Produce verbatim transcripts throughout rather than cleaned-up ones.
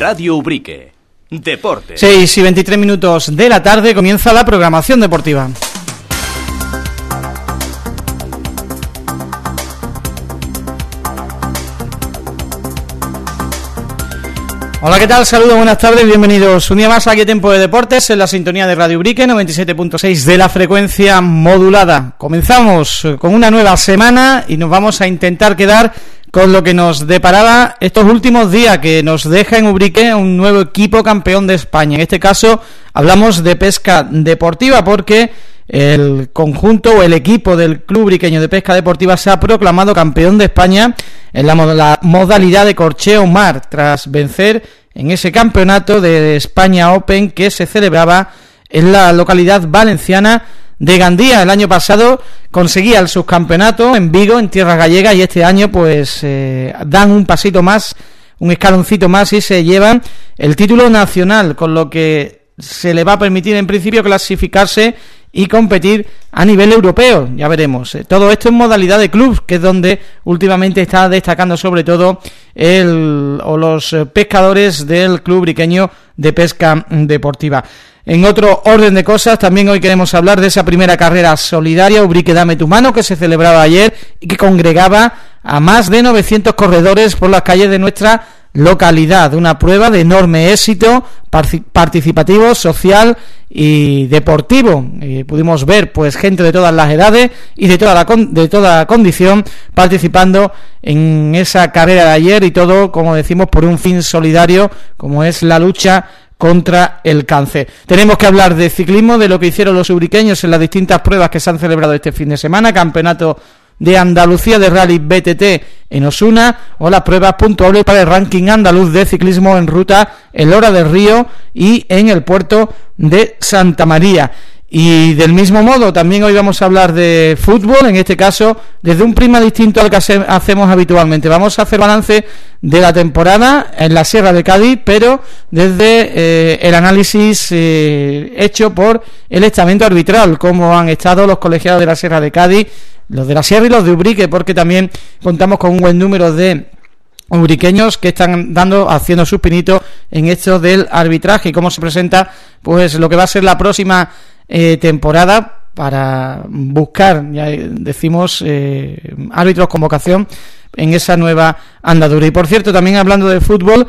Radio Ubrique. Deporte. seis y veintitrés minutos de la tarde comienza la programación deportiva. Hola, ¿qué tal? Saludos, buenas tardes, bienvenidos un día más aquí a Tiempo de Deportes en la sintonía de Radio Ubrique, noventa y siete punto seis de la frecuencia modulada. Comenzamos con una nueva semana y nos vamos a intentar quedar con lo que nos deparaba estos últimos días, que nos deja en Ubrique un nuevo equipo campeón de España. En este caso hablamos de pesca deportiva, porque el conjunto o el equipo del Club Ubriqueño de Pesca Deportiva se ha proclamado campeón de España en la, mod- la modalidad de corcheo mar, tras vencer en ese campeonato de España Open que se celebraba en la localidad valenciana de Gandía. El año pasado conseguía el subcampeonato en Vigo, en tierras gallegas, y este año pues eh, dan un pasito más, un escaloncito más, y se llevan el título nacional, con lo que se le va a permitir en principio clasificarse y competir a nivel europeo. Ya veremos. Todo esto en modalidad de club, que es donde últimamente está destacando sobre todo el o los pescadores del Club Ubriqueño de Pesca Deportiva. En otro orden de cosas, también hoy queremos hablar de esa primera carrera solidaria, Ubrique Dame tu Mano, que se celebraba ayer y que congregaba a más de novecientos corredores por las calles de nuestra localidad. Una prueba de enorme éxito participativo, social y deportivo. Eh, pudimos ver pues gente de todas las edades y de toda la con- de toda condición participando en esa carrera de ayer, y todo, como decimos, por un fin solidario como es la lucha contra el cáncer. Tenemos que hablar de ciclismo, de lo que hicieron los ubriqueños en las distintas pruebas que se han celebrado este fin de semana, campeonato de Andalucía de Rally B T T en Osuna, o las pruebas puntuables para el ranking andaluz de ciclismo en ruta en Lora del Río y en el puerto de Santa María. Y del mismo modo también hoy vamos a hablar de fútbol, en este caso desde un prisma distinto al que hacemos habitualmente. Vamos a hacer balance de la temporada en la Sierra de Cádiz, pero desde eh, el análisis eh, hecho por el estamento arbitral, cómo han estado los colegiados de la Sierra de Cádiz, los de la Sierra y los de Ubrique, porque también contamos con un buen número de ubriqueños que están dando, haciendo sus pinitos en esto del arbitraje, y cómo se presenta pues lo que va a ser la próxima eh, temporada para buscar, ya decimos, eh, árbitros con vocación en esa nueva andadura. Y por cierto, también hablando de fútbol,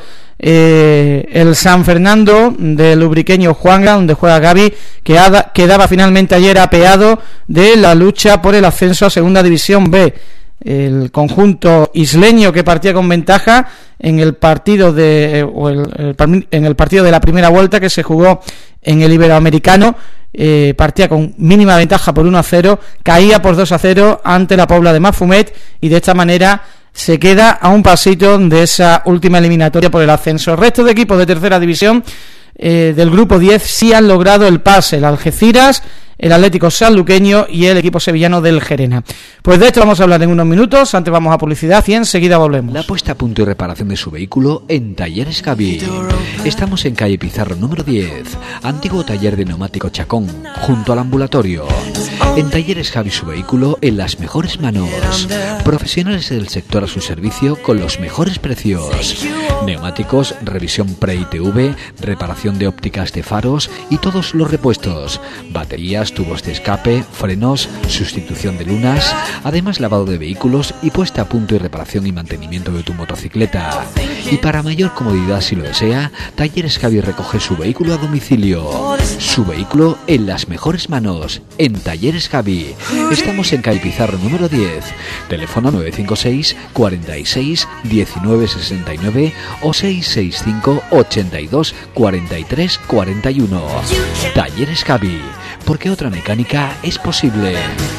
eh, el San Fernando del ubriqueño Juanga, donde juega Gaby, que ha, quedaba finalmente ayer apeado de la lucha por el ascenso a Segunda División B. El conjunto isleño, que partía con ventaja en el partido de o el, el, en el partido de la primera vuelta que se jugó en el Iberoamericano, eh, partía con mínima ventaja por uno a cero, caía por dos a cero ante la Pobla de Mafumet, y de esta manera se queda a un pasito de esa última eliminatoria por el ascenso. El resto de equipos de tercera división eh, del grupo diez sí han logrado el pase: el Algeciras, el Atlético Sanluqueño y el equipo sevillano del Gerena. Pues de esto vamos a hablar en unos minutos. Antes vamos a publicidad y enseguida volvemos. La puesta a punto y reparación de su vehículo en Talleres Gaby. Estamos en calle Pizarro número diez, antiguo taller de neumático Chacón, junto al ambulatorio. En Talleres Gaby, su vehículo en las mejores manos. Profesionales del sector a su servicio con los mejores precios. Neumáticos, revisión pre-I T V, reparación de ópticas de faros y todos los repuestos. Baterías, tubos de escape, frenos, sustitución de lunas, además lavado de vehículos y puesta a punto y reparación y mantenimiento de tu motocicleta. Y para mayor comodidad, si lo desea, Talleres Gaby recoge su vehículo a domicilio. Su vehículo en las mejores manos, en Talleres Gaby. Estamos en calle Pizarro número diez, teléfono nueve cinco seis, cuarenta y seis, diecinueve sesenta y nueve o seis seis cinco, ochenta y dos, cuarenta y tres, cuarenta y uno. Talleres Gaby, porque otra mecánica es posible.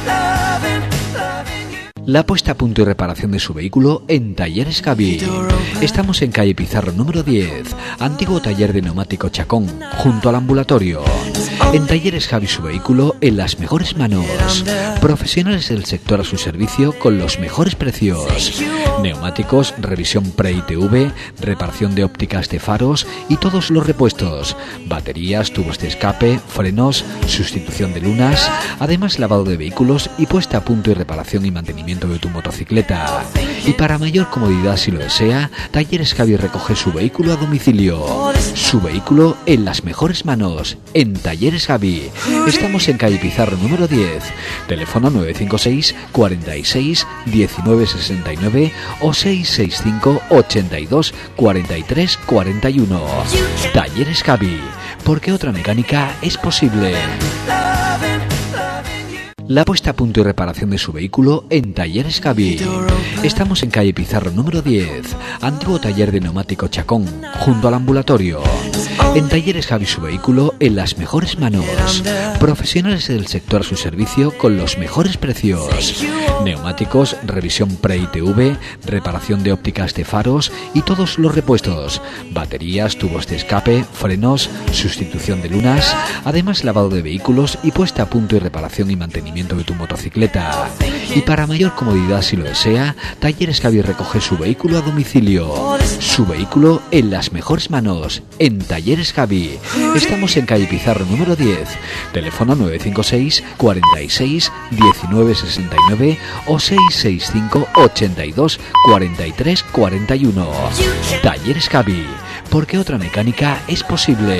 La puesta a punto y reparación de su vehículo en Talleres Gaby. Estamos en calle Pizarro número diez, antiguo taller de neumático Chacón, junto al ambulatorio. En Talleres Gaby, su vehículo en las mejores manos. Profesionales del sector a su servicio con los mejores precios. Neumáticos, revisión pre-I T V, reparación de ópticas de faros y todos los repuestos. Baterías, tubos de escape, frenos, sustitución de lunas, además lavado de vehículos y puesta a punto y reparación y mantenimiento mantenimiento de tu motocicleta. Y para mayor comodidad, si lo desea, Talleres Javi recoge su vehículo a domicilio. Su vehículo en las mejores manos, en Talleres Javi. Estamos en calle Pizarro número diez, teléfono nueve cinco seis, cuarenta y seis, diecinueve sesenta y nueve o seis seis cinco, ochenta y dos, cuarenta y tres, cuarenta y uno. Talleres Javi, porque otra mecánica es posible. La puesta a punto y reparación de su vehículo en Talleres Javi. Estamos en calle Pizarro número diez, antiguo taller de neumático Chacón, junto al ambulatorio. En Talleres Javi su vehículo en las mejores manos. Profesionales del sector a su servicio con los mejores precios. Neumáticos, revisión pre-I T V, reparación de ópticas de faros y todos los repuestos. Baterías, tubos de escape, frenos, sustitución de lunas. Además lavado de vehículos y puesta a punto y reparación y mantenimiento de tu motocicleta. Y para mayor comodidad, si lo desea, Talleres Javi recoge su vehículo a domicilio. Su vehículo en las mejores manos, en Talleres Javi. Estamos en calle Pizarro número diez, teléfono nueve cinco seis, cuarenta y seis, diecinueve sesenta y nueve o seis seis cinco, ochenta y dos, cuarenta y tres, cuarenta y uno. Talleres Javi, porque otra mecánica es posible.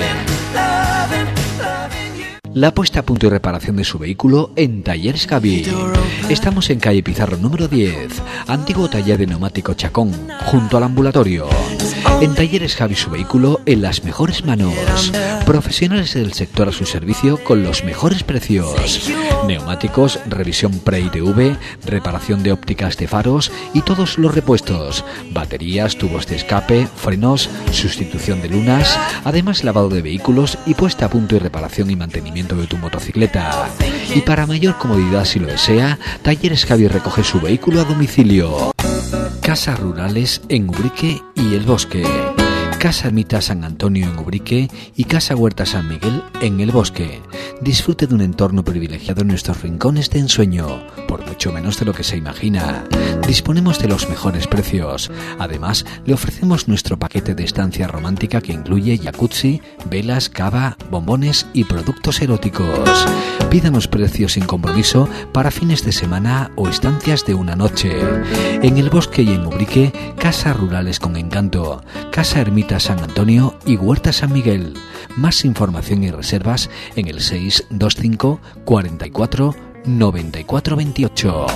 La puesta a punto y reparación de su vehículo en Talleres Javi. Estamos en calle Pizarro número diez, antiguo taller de neumático Chacón, junto al ambulatorio. En Talleres Javi su vehículo en las mejores manos. Profesionales del sector a su servicio con los mejores precios. Neumáticos, revisión pre-I T V, reparación de ópticas de faros y todos los repuestos. Baterías, tubos de escape, frenos, sustitución de lunas. Además lavado de vehículos y puesta a punto y reparación y mantenimiento de tu motocicleta. Y para mayor comodidad, si lo desea, Talleres Javi recoge su vehículo a domicilio. Casas rurales en Ubrique y El Bosque. Casa Ermita San Antonio en Ubrique y Casa Huerta San Miguel en El Bosque. Disfrute de un entorno privilegiado en nuestros rincones de ensueño, por mucho menos de lo que se imagina. Disponemos de los mejores precios. Además, le ofrecemos nuestro paquete de estancia romántica que incluye jacuzzi, velas, cava, bombones y productos eróticos. Pídanos precios sin compromiso para fines de semana o estancias de una noche. En El Bosque y en Ubrique, casas rurales con encanto. Casa Ermita San Antonio y Huerta San Miguel. Más información y reservas en el seis dos cinco, cuarenta y cuatro, noventa y cuatro veintiocho.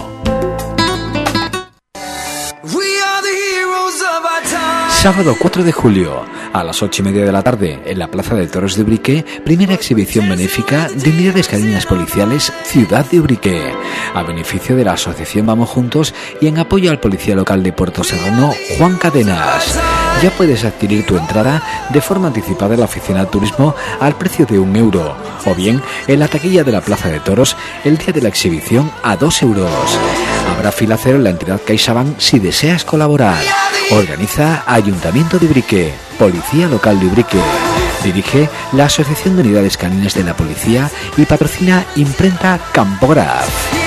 Sábado cuatro de julio, a las ocho y media de la tarde, en la Plaza de Toros de Ubrique, primera exhibición benéfica de unidades caninas policiales Ciudad de Ubrique, a beneficio de la asociación Vamos Juntos y en apoyo al policía local de Puerto Serrano, Juan Cadenas. Ya puedes adquirir tu entrada de forma anticipada en la oficina de turismo al precio de un euro, o bien en la taquilla de la Plaza de Toros el día de la exhibición a dos euros. Habrá fila cero en la entidad CaixaBank si deseas colaborar. Organiza Ayuntamiento de Ubrique, Policía Local de Ubrique. Dirige la Asociación de Unidades Caninas de la Policía y patrocina Imprenta Campograf.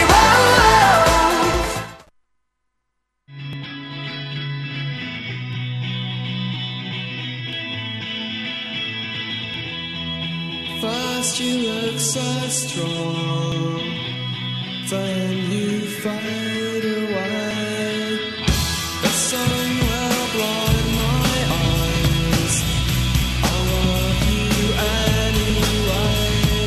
First you look so strong, then you fade away. The sun will blind my eyes, I love you anyway.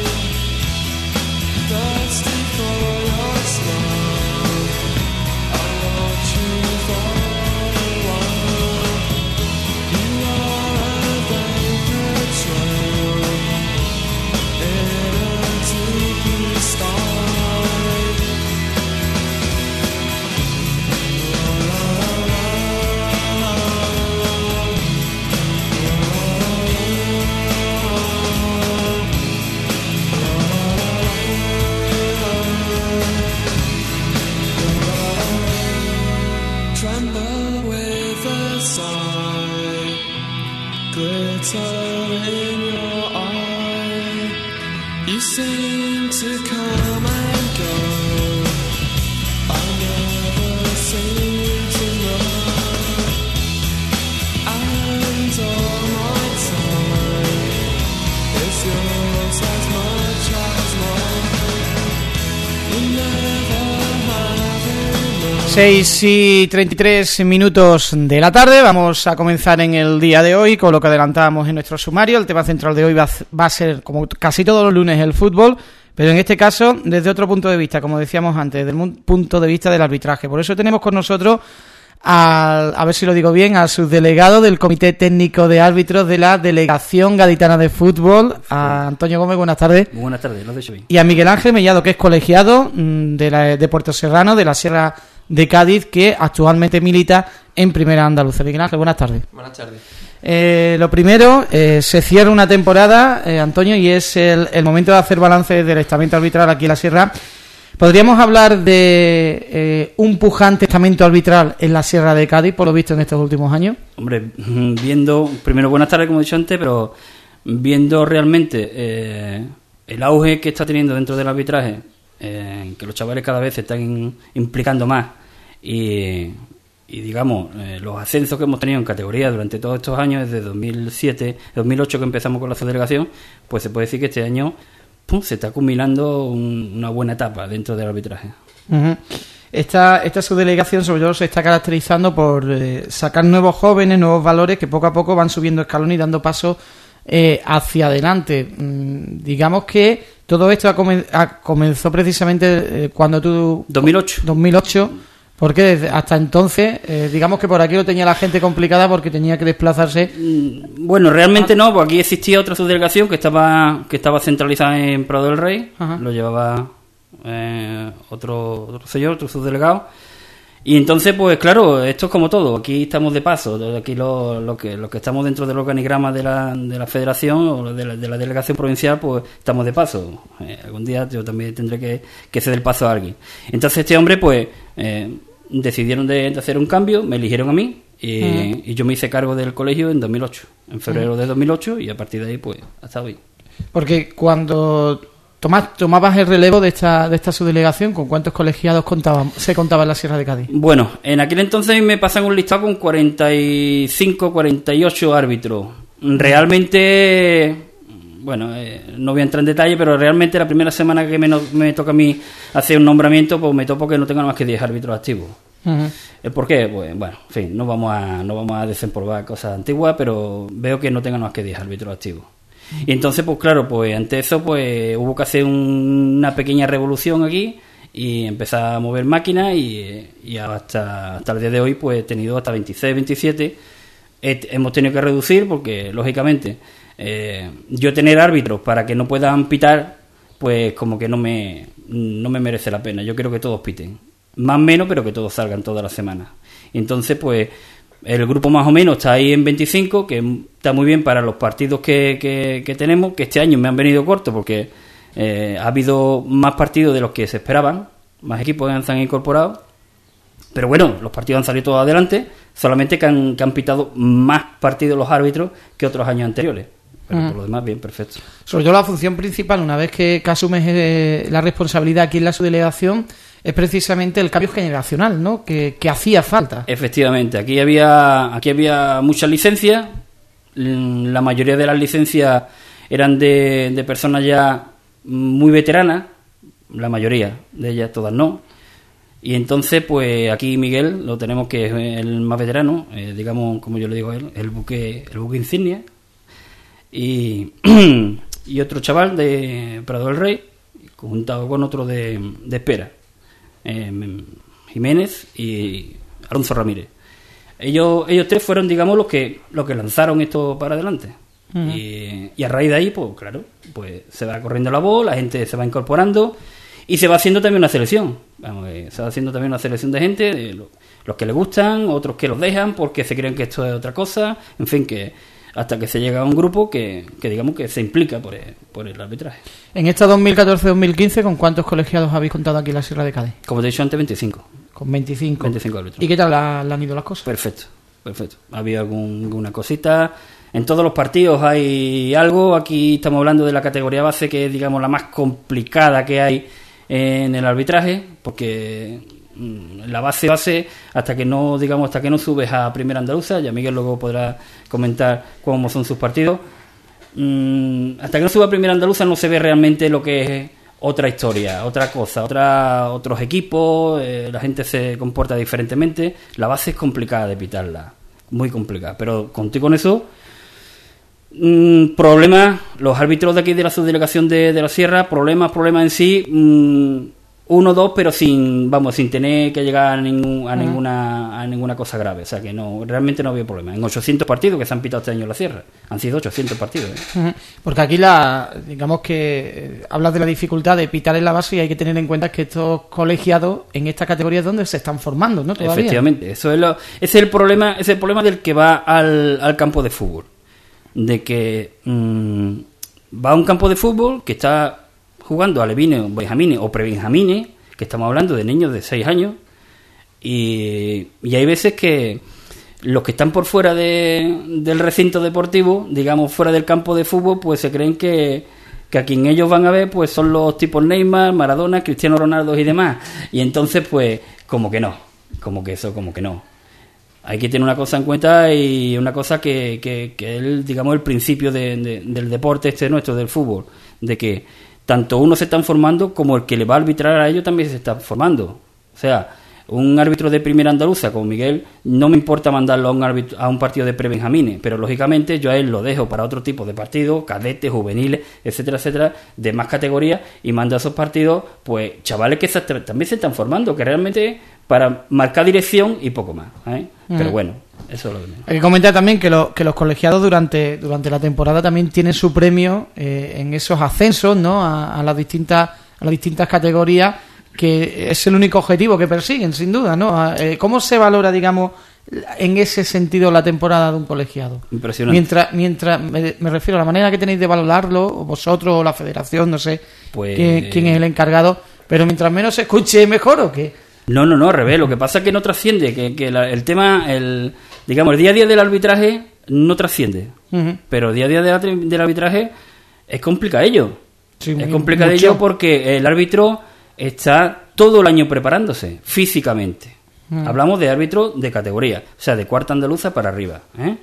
Thirsty for your smile, I watch you fall away. You are a vapor trail in a deep sky. Tremble with a sigh, glitter in your eye. You seem to come and go, I never seem to know. And all my time is yours as much as mine. You never have enough. seis y treinta y tres minutos de la tarde. Vamos a comenzar en el día de hoy con lo que adelantábamos en nuestro sumario. El tema central de hoy va, va a ser, como casi todos los lunes, el fútbol, pero en este caso desde otro punto de vista, como decíamos antes, desde el punto de vista del arbitraje. Por eso tenemos con nosotros al, a ver si lo digo bien, al subdelegado del Comité Técnico de Árbitros de la Delegación Gaditana de Fútbol, a Antonio Gómez. Buenas tardes. Muy buenas tardes, lo he dicho bien. Y a Miguel Ángel Mellado, que es colegiado de, la, de Puerto Serrano, de la Sierra de Cádiz, que actualmente milita en Primera Andaluza. Miguel Ángel, buenas tardes. Buenas tardes. Eh, lo primero, eh, se cierra una temporada, eh, Antonio, y es el, el momento de hacer balance del estamento arbitral aquí en la Sierra. ¿Podríamos hablar de eh, un pujante estamento arbitral en la Sierra de Cádiz, por lo visto en estos últimos años? Hombre, viendo, primero buenas tardes, como he dicho antes, pero viendo realmente eh, el auge que está teniendo dentro del arbitraje, eh, que los chavales cada vez se están implicando más y, y digamos, eh, los ascensos que hemos tenido en categoría durante todos estos años, desde dos mil siete, dos mil ocho que empezamos con la subdelegación, pues se puede decir que este año pum, se está acumulando un, una buena etapa dentro del arbitraje. Uh-huh. Esta, esta subdelegación sobre todo se está caracterizando por eh, sacar nuevos jóvenes, nuevos valores que poco a poco van subiendo escalón y dando paso eh, hacia adelante. Mm, digamos que todo esto ha comen- ha comenzó precisamente eh, cuando tú... dos mil ocho. dos mil ocho, porque desde hasta entonces, eh, digamos que por aquí lo tenía la gente complicada porque tenía que desplazarse. Bueno, realmente no, porque aquí existía otra subdelegación que estaba que estaba centralizada en Prado del Rey. Ajá. Lo llevaba eh, otro, otro señor, otro subdelegado. Y entonces, pues claro, esto es como todo. Aquí estamos de paso. Aquí lo, lo que lo que estamos dentro del organigrama de la, de la federación o de la, de la delegación provincial, pues estamos de paso. Eh, algún día yo también tendré que, que ceder el paso a alguien. Entonces este hombre, pues... Eh, decidieron de, de hacer un cambio, me eligieron a mí y, uh-huh. y yo me hice cargo del colegio en dos mil ocho, en febrero uh-huh. de dos mil ocho, y a partir de ahí pues hasta hoy. Porque cuando tomas, tomabas el relevo de esta de esta subdelegación, ¿con cuántos colegiados contaban, se contaba en la Sierra de Cádiz? Bueno, en aquel entonces me pasan un listado con cuarenta y cinco, cuarenta y ocho árbitros. Realmente... Bueno, eh, no voy a entrar en detalle, pero realmente la primera semana que me, no, me toca a mí hacer un nombramiento, pues me topo que no tengo nada más que diez árbitros activos. Uh-huh. ¿El por qué? Pues bueno, en fin, no vamos a no vamos a desempolvar cosas antiguas, pero veo que no tengo nada más que diez árbitros activos. Uh-huh. Y entonces, pues claro, pues ante eso, pues hubo que hacer un, una pequeña revolución aquí y empezar a mover máquinas y, y hasta, hasta el día de hoy, pues he tenido hasta veintiséis, veintisiete. He, hemos tenido que reducir porque, lógicamente... Eh, yo tener árbitros para que no puedan pitar, pues como que no me no me merece la pena. Yo quiero que todos piten, más o menos, pero que todos salgan todas las semanas. Entonces, pues el grupo más o menos está ahí en veinticinco, que está muy bien para los partidos que, que, que tenemos, que este año me han venido cortos porque eh, ha habido más partidos de los que se esperaban, más equipos que se han incorporado. Pero bueno, los partidos han salido todos adelante, solamente que han, que han pitado más partidos los árbitros que otros años anteriores. Pero uh-huh. por lo demás, bien, perfecto. Sobre todo la función principal, una vez que, que asumes eh, la responsabilidad aquí en la subdelegación, es precisamente el cambio generacional, ¿no? Que, que hacía falta. Efectivamente, aquí había aquí había muchas licencias, la mayoría de las licencias eran de, de personas ya muy veteranas, la mayoría de ellas, todas no. Y entonces, pues aquí Miguel lo tenemos, que es el más veterano, eh, digamos, como yo le digo a él, el buque, el buque insignia. Y, y otro chaval de Prado del Rey, juntado con otro de, de Espera, eh, Jiménez y Alonso Ramírez. Ellos ellos tres fueron, digamos, los que los que lanzaron esto para adelante. Uh-huh. y, y a raíz de ahí, pues claro, pues se va corriendo la voz, la gente se va incorporando y se va haciendo también una selección. Vamos, eh, se va haciendo también una selección de gente, de los, los que les gustan, otros que los dejan porque se creen que esto es otra cosa, en fin, que hasta que se llega a un grupo que, que digamos que se implica por el, por el arbitraje. En esta dos mil catorce dos mil quince, ¿con cuántos colegiados habéis contado aquí en la Sierra de Cádiz? Como te he dicho antes, veinticinco. Con veinticinco. veinticinco árbitros. ¿Y qué tal la, la han ido las cosas? Perfecto, perfecto. Había algún, alguna cosita. En todos los partidos hay algo. Aquí estamos hablando de la categoría base, que es, digamos, la más complicada que hay en el arbitraje, porque la base base hasta que no digamos hasta que no subes a Primera Andaluza, ya Miguel luego podrá comentar cómo son sus partidos, hasta que no suba a Primera Andaluza no se ve realmente lo que es otra historia, otra cosa, otra otros equipos, eh, la gente se comporta diferentemente, la base es complicada de pitarla, muy complicada, pero contigo con eso, mmm, problemas, los árbitros de aquí de la subdelegación de, de la Sierra, problemas, problemas en sí, mmm, uno, dos, pero sin, vamos, sin tener que llegar a, ningún, a, ninguna, a ninguna cosa grave. O sea que no, realmente no había problema. En ochocientos partidos que se han pitado este año en la Sierra. Han sido ochocientos partidos. ¿eh? Porque aquí, la digamos que eh, hablas de la dificultad de pitar en la base y hay que tener en cuenta que estos colegiados en esta categoría es donde se están formando, ¿no? Todavía. Efectivamente. Eso es lo, ese es el problema, ese es el problema del que va al, al campo de fútbol. De que mmm, va a un campo de fútbol que está jugando a levines, o benjamines o prebenjamines, que estamos hablando de niños de seis años, y, y hay veces que los que están por fuera de, del recinto deportivo, digamos fuera del campo de fútbol, pues se creen que, que a quien ellos van a ver pues son los tipos Neymar, Maradona, Cristiano Ronaldo y demás, y entonces pues como que no, como que eso, como que no. Hay que tener una cosa en cuenta y una cosa que, que, que es, digamos, el principio de, de, del deporte este nuestro, del fútbol, de que tanto uno se están formando como el que le va a arbitrar a ellos también se está formando. O sea, un árbitro de primera andaluza como Miguel, no me importa mandarlo a un, árbitro, a un partido de prebenjamines, pero lógicamente yo a él lo dejo para otro tipo de partidos, cadetes, juveniles, etcétera, etcétera, de más categorías, y manda a esos partidos, pues, chavales que se, también se están formando, que realmente para marcar dirección y poco más, ¿eh? Mm. Pero bueno, eso es lo que menos. Hay que comentar también que, lo, que los colegiados durante durante la temporada también tienen su premio eh, en esos ascensos, ¿no? A, a las distintas a las distintas categorías, que es el único objetivo que persiguen, sin duda, ¿no? A, eh, ¿Cómo se valora, digamos, en ese sentido la temporada de un colegiado? Impresionante. Mientras, mientras me, me refiero a la manera que tenéis de valorarlo, vosotros o la federación, no sé pues... quién, quién es el encargado, pero mientras menos se escuche, mejor, ¿o qué? No, no, no, al revés. Lo que pasa es que no trasciende, que, que la, el tema, el digamos, el día a día del arbitraje no trasciende. Uh-huh. Pero el día a día de la, del arbitraje es complicadillo. Sí, es complicadillo porque el árbitro está todo el año preparándose físicamente. Uh-huh. Hablamos de árbitro de categoría, o sea, de cuarta andaluza para arriba, ¿eh?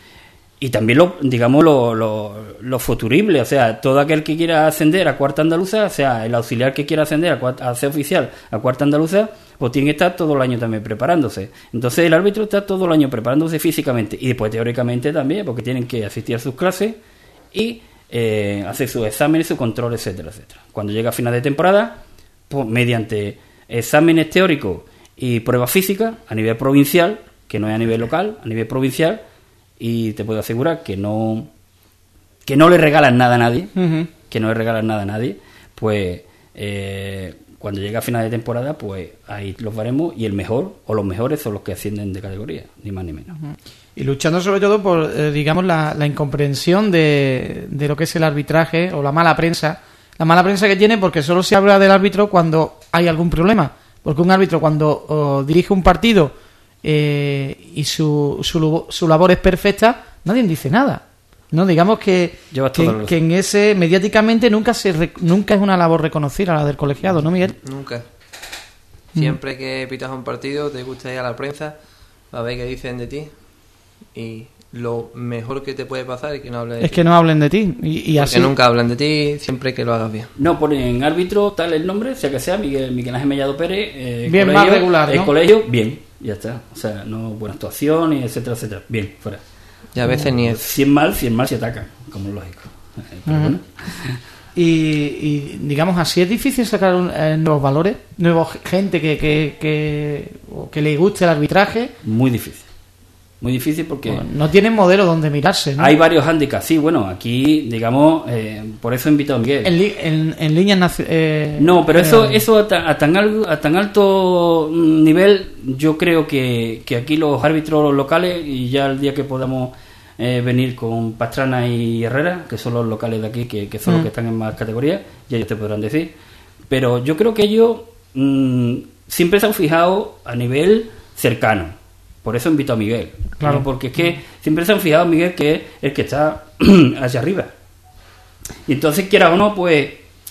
Y también, lo, digamos, lo, lo, lo futurible, o sea, todo aquel que quiera ascender a cuarta andaluza, o sea, el auxiliar que quiera ascender a, cuarta, a ser oficial a cuarta andaluza, pues tiene que estar todo el año también preparándose. Entonces el árbitro está todo el año preparándose físicamente y después teóricamente también, porque tienen que asistir a sus clases y eh, hacer sus exámenes, su control, etcétera, etcétera. Cuando llega a final de temporada, pues mediante exámenes teóricos y pruebas físicas a nivel provincial, que no es a nivel local, a nivel provincial, y te puedo asegurar que no que no le regalan nada a nadie, uh-huh. que no le regalan nada a nadie, pues eh, cuando llega a final de temporada, pues ahí los veremos, y el mejor o los mejores son los que ascienden de categoría, ni más ni menos. Uh-huh. Y luchando sobre todo por, eh, digamos, la, la incomprensión de, de lo que es el arbitraje o la mala prensa, la mala prensa que tiene, porque solo se habla del árbitro cuando hay algún problema, porque un árbitro cuando oh, dirige un partido Eh, y su, su su labor es perfecta, nadie dice nada, no digamos que que, que en ese mediáticamente nunca se nunca es una labor reconocida la del colegiado, ¿no, Miguel? Nunca. Siempre mm. que pitas un partido te gusta ir a la prensa a ver qué dicen de ti, y lo mejor que te puede pasar es que no hablen de es ti. que no hablen de ti y, y así nunca hablan de ti, siempre que lo hagas bien. No ponen árbitro tal el nombre, sea que sea Miguel Miguel Ángel Mellado Pérez, eh, bien, colegio, más regular, ¿no? El colegio, bien, ya está. O sea, no buena actuación, y etcétera, etcétera. Bien, fuera. Y a veces ni es. cien mal, cien mal se atacan, como es lógico. Pero uh-huh. bueno. Y, y digamos así es difícil sacar un, eh, nuevos valores, nueva gente que que, que que le guste el arbitraje. Muy difícil. Muy difícil porque... Bueno, no tienen modelo donde mirarse, ¿no? Hay varios hándicaps, sí, bueno, aquí, digamos, eh, por eso he invitado a Miguel. En, li, en, en líneas... Naci- eh, no, pero eso eh, eso a, ta, a, tan al, a tan alto nivel, yo creo que, que aquí los árbitros locales, y ya el día que podamos eh, venir con Pastrana y Herrera, que son los locales de aquí, que, que son mm. los que están en más categorías, ya ellos te podrán decir, pero yo creo que ellos mmm, siempre se han fijado a nivel cercano. Por eso invito a Miguel, claro, ¿no? Porque es que siempre se han fijado, Miguel, que es el que está hacia arriba. Y entonces, quiera o no, pues,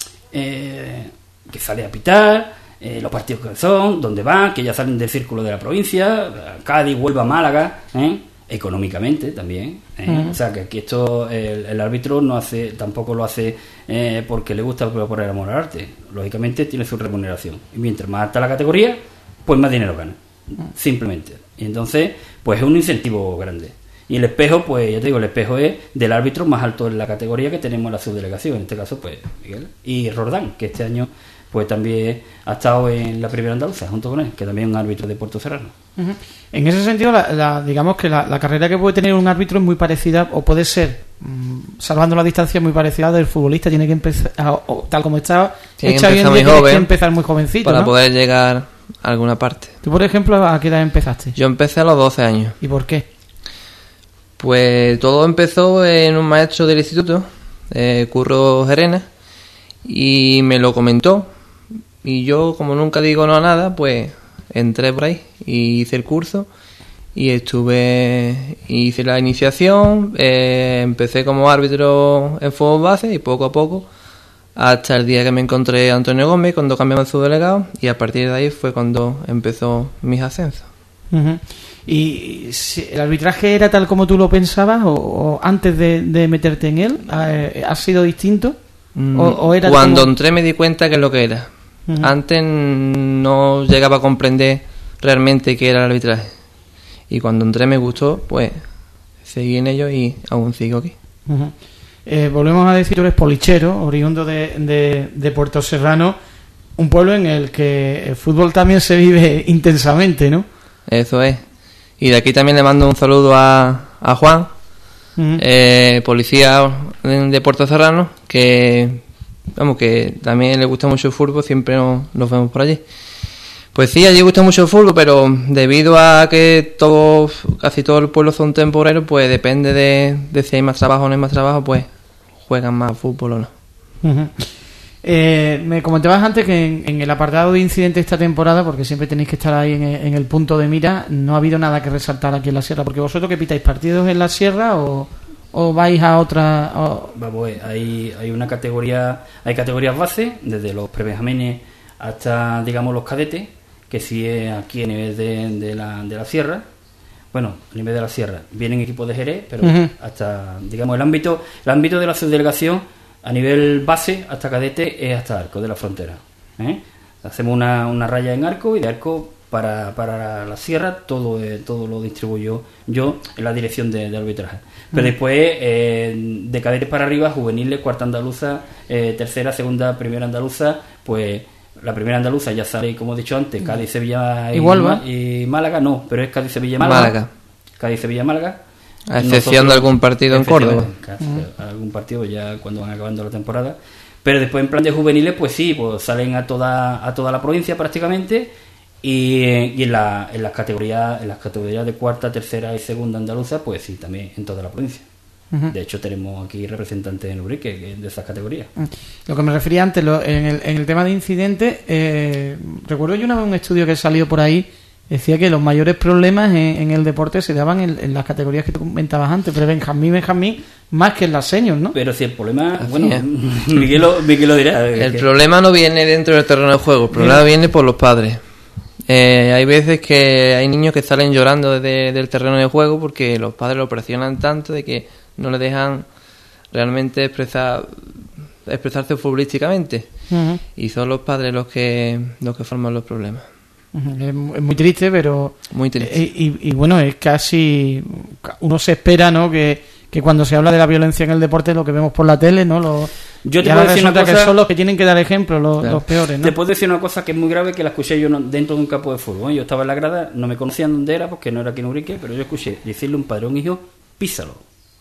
eh, que sale a pitar, eh, los partidos que son, dónde van, que ya salen del círculo de la provincia, Cádiz, Huelva, Málaga, ¿eh? económicamente también, ¿eh? Uh-huh. O sea que aquí esto el, el árbitro no hace, tampoco lo hace eh, porque le gusta por el amor al arte. Lógicamente tiene su remuneración y mientras más alta la categoría, pues más dinero gana, simplemente. Y entonces pues es un incentivo grande. Y el espejo, pues ya te digo, el espejo es del árbitro más alto en la categoría que tenemos en la subdelegación, en este caso pues Miguel y Roldán, que este año pues también ha estado en la primera andaluza junto con él, que también es un árbitro de Puerto Serrano. Uh-huh. En ese sentido, la, la, digamos que la, la carrera que puede tener un árbitro es muy parecida, o puede ser, mmm, salvando la distancia, muy parecida a del futbolista. Tiene que empezar, o, tal como está hecha hoy en día, tiene que empezar muy jovencito, para ¿no? poder llegar a alguna parte. Tú, por ejemplo, ¿a qué edad empezaste? Yo empecé a los doce años. ¿Y por qué? Pues todo empezó en un maestro del instituto, eh, Curro Gerena, y me lo comentó. Y yo, como nunca digo no a nada, pues entré por ahí y hice el curso y estuve, hice la iniciación, eh, empecé como árbitro en fútbol base y poco a poco, hasta el día que me encontré a Antonio Gómez cuando cambiamos su delegado, y a partir de ahí fue cuando empezó mis ascensos. Uh-huh. ¿Y si el arbitraje era tal como tú lo pensabas o, o antes de, de meterte en él? ¿Ha, ha sido distinto? ¿O, o era Cuando como... entré me di cuenta que es lo que era. Uh-huh. Antes no llegaba a comprender realmente qué era el arbitraje. Y cuando entré me gustó, pues seguí en ello y aún sigo aquí. Uh-huh. Eh, volvemos a decir, tú eres polichero, oriundo de, de, de Puerto Serrano, un pueblo en el que el fútbol también se vive intensamente, ¿no? Eso es. Y de aquí también le mando un saludo a, a Juan, uh-huh. eh, policía de Puerto Serrano, que vamos, que también le gusta mucho el fútbol, siempre nos, nos vemos por allí. Pues sí, allí gusta mucho el fútbol, pero debido a que todo, casi todo el pueblo son temporeros, pues depende de, de si hay más trabajo o no hay más trabajo, pues juegan más fútbol o no. Uh-huh. Eh, me comentabas antes que en, en el apartado de incidentes esta temporada, porque siempre tenéis que estar ahí en el, en el punto de mira, no ha habido nada que resaltar aquí en la sierra, porque vosotros que pitáis partidos en la sierra o, o vais a otra... O... Vamos, hay, hay una categoría, hay categorías base, desde los prebenjamines hasta, digamos, los cadetes, que si es aquí a nivel de, de, la, de la sierra, bueno, a nivel de la sierra, vienen equipos de Jerez, pero uh-huh. hasta, digamos, el ámbito, el ámbito de la subdelegación, a nivel base hasta cadete es hasta Arco de la Frontera, ¿eh? Hacemos una, una raya en Arco y de Arco para, para la sierra todo eh, todo lo distribuyo yo en la dirección de, de arbitraje. Pero uh-huh. después eh, de cadetes para arriba, juveniles, cuarta andaluza, eh, tercera, segunda, primera andaluza, pues la primera andaluza ya sale, como he dicho antes, Cádiz, Sevilla y, Igual, y Málaga, no, pero es Cádiz, Sevilla y Málaga. Málaga. Cádiz, Sevilla, Málaga. A excepción Nosotros, de algún partido en Córdoba. Uh-huh. Algún partido ya cuando van acabando la temporada. Pero después en plan de juveniles, pues sí, pues salen a toda a toda la provincia prácticamente. Y, y en, la, en las categorías en las categorías de cuarta, tercera y segunda andaluza, pues sí, también en toda la provincia. Uh-huh. De hecho, tenemos aquí representantes en Ubrique de esas categorías. Lo que me refería antes, lo, en, el, en el tema de incidentes, eh, recuerdo yo una vez un estudio que salió por ahí, decía que los mayores problemas en, en el deporte se daban en, en las categorías que tú comentabas antes, pero Benjamín, Benjamín, más que en las seniors, ¿no? Pero si el problema, así bueno, Miguel lo, Miguel lo dirá. El que... problema no viene dentro del terreno de juego, el problema Bien. viene por los padres. Eh, hay veces que hay niños que salen llorando desde del terreno de juego porque los padres lo presionan tanto de que no le dejan realmente expresar expresarse futbolísticamente. Uh-huh. Y son los padres los que los que forman los problemas. Uh-huh. Es, es muy triste, pero muy triste. Eh, y, y bueno, es casi uno se espera, ¿no? Que, que cuando se habla de la violencia en el deporte, lo que vemos por la tele, ¿no? Los, yo te puedo decir una cosa, que son los que tienen que dar ejemplo, los, claro. los peores, ¿no? Te puedo decir una cosa que es muy grave, que la escuché yo dentro de un campo de fútbol. Yo estaba en la grada, no me conocían dónde era porque no era aquí en Ubrique, pero yo escuché decirle a un padre a un hijo: písalo,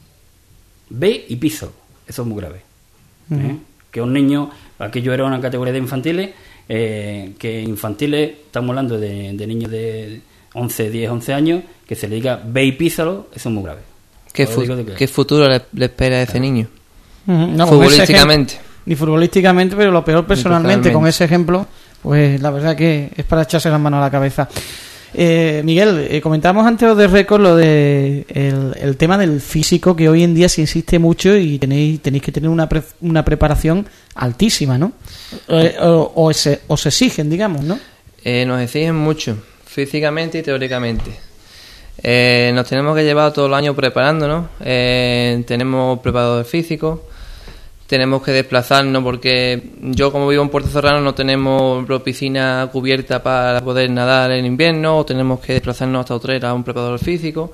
ve y písalo. Eso es muy grave. Uh-huh. ¿Eh? Que un niño, aquello era una categoría de infantiles, eh, que infantiles, estamos hablando de, de niños de once, diez, once años, que se le diga ve y písalo, eso es muy grave. ¿Qué, fu- que... ¿qué futuro le, le espera a ese claro. niño? Uh-huh. No, futbolísticamente. Ni futbolísticamente, pero lo peor personalmente, con ese ejemplo, pues la verdad que es para echarse las manos a la cabeza. Eh, Miguel, eh, comentábamos antes de récord lo de el, el tema del físico, que hoy en día se insiste mucho y tenéis tenéis que tener una pre, una preparación altísima, ¿no? Eh, o, o, se, o se exigen, digamos, ¿no? Eh, nos exigen mucho, físicamente y teóricamente. Eh, nos tenemos que llevar todo el año preparándonos. Eh, tenemos preparador físico. Tenemos que desplazarnos porque yo, como vivo en Puerto Serrano, no tenemos piscina cubierta para poder nadar en invierno, o tenemos que desplazarnos hasta Utrera a un preparador físico,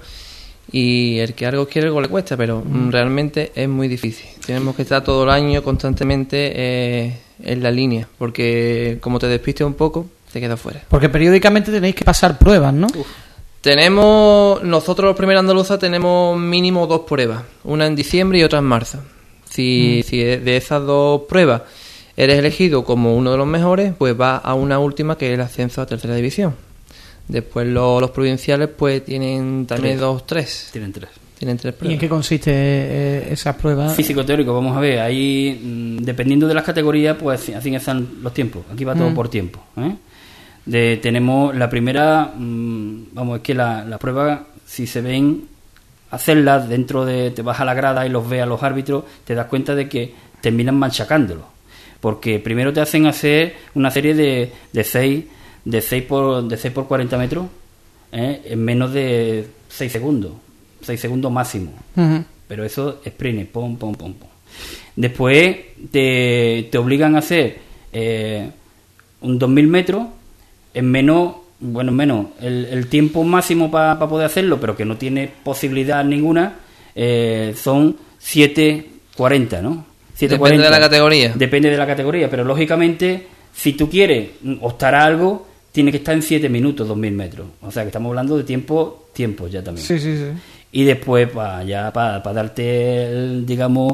y el que algo quiere algo le cuesta, pero mm. realmente es muy difícil. Tenemos que estar todo el año constantemente eh, en la línea, porque como te despistes un poco, te quedas fuera. Porque periódicamente tenéis que pasar pruebas, ¿no? Uf. Tenemos, nosotros los primeros andaluzas tenemos mínimo dos pruebas, una en diciembre y otra en marzo. Si, mm. si de esas dos pruebas eres elegido como uno de los mejores, pues vas a una última que es el ascenso a tercera división. Después lo, los provinciales pues tienen también tres. dos, tres. Tienen tres. Tienen tres pruebas. ¿Y en qué consiste eh, esas pruebas? Físico-teórico, vamos a ver, ahí mmm, dependiendo de las categorías, pues así están los tiempos. Aquí va todo mm. por tiempo, ¿eh? De, tenemos la primera, mmm, vamos, es que la, la prueba, si se ven hacerlas dentro de, te vas a la grada y los ves a los árbitros, te das cuenta de que terminan machacándolo, porque primero te hacen hacer una serie de de seis de seis por de seis por cuarenta metros, ¿eh? En menos de seis segundos, seis segundos máximo. Uh-huh. Pero eso es sprint, pom pom pom pom. Después te, te obligan a hacer eh, un dos mil metros en menos, bueno, menos el, el tiempo máximo para pa poder hacerlo, pero que no tiene posibilidad ninguna, eh, son siete cuarenta, ¿no? siete cuarenta. Depende de la categoría. Depende de la categoría, pero lógicamente, si tú quieres optar a algo, tiene que estar en siete minutos, dos mil metros. O sea, que estamos hablando de tiempo, tiempo ya también. Sí, sí, sí. Y después, pa, ya para pa darte, el, digamos,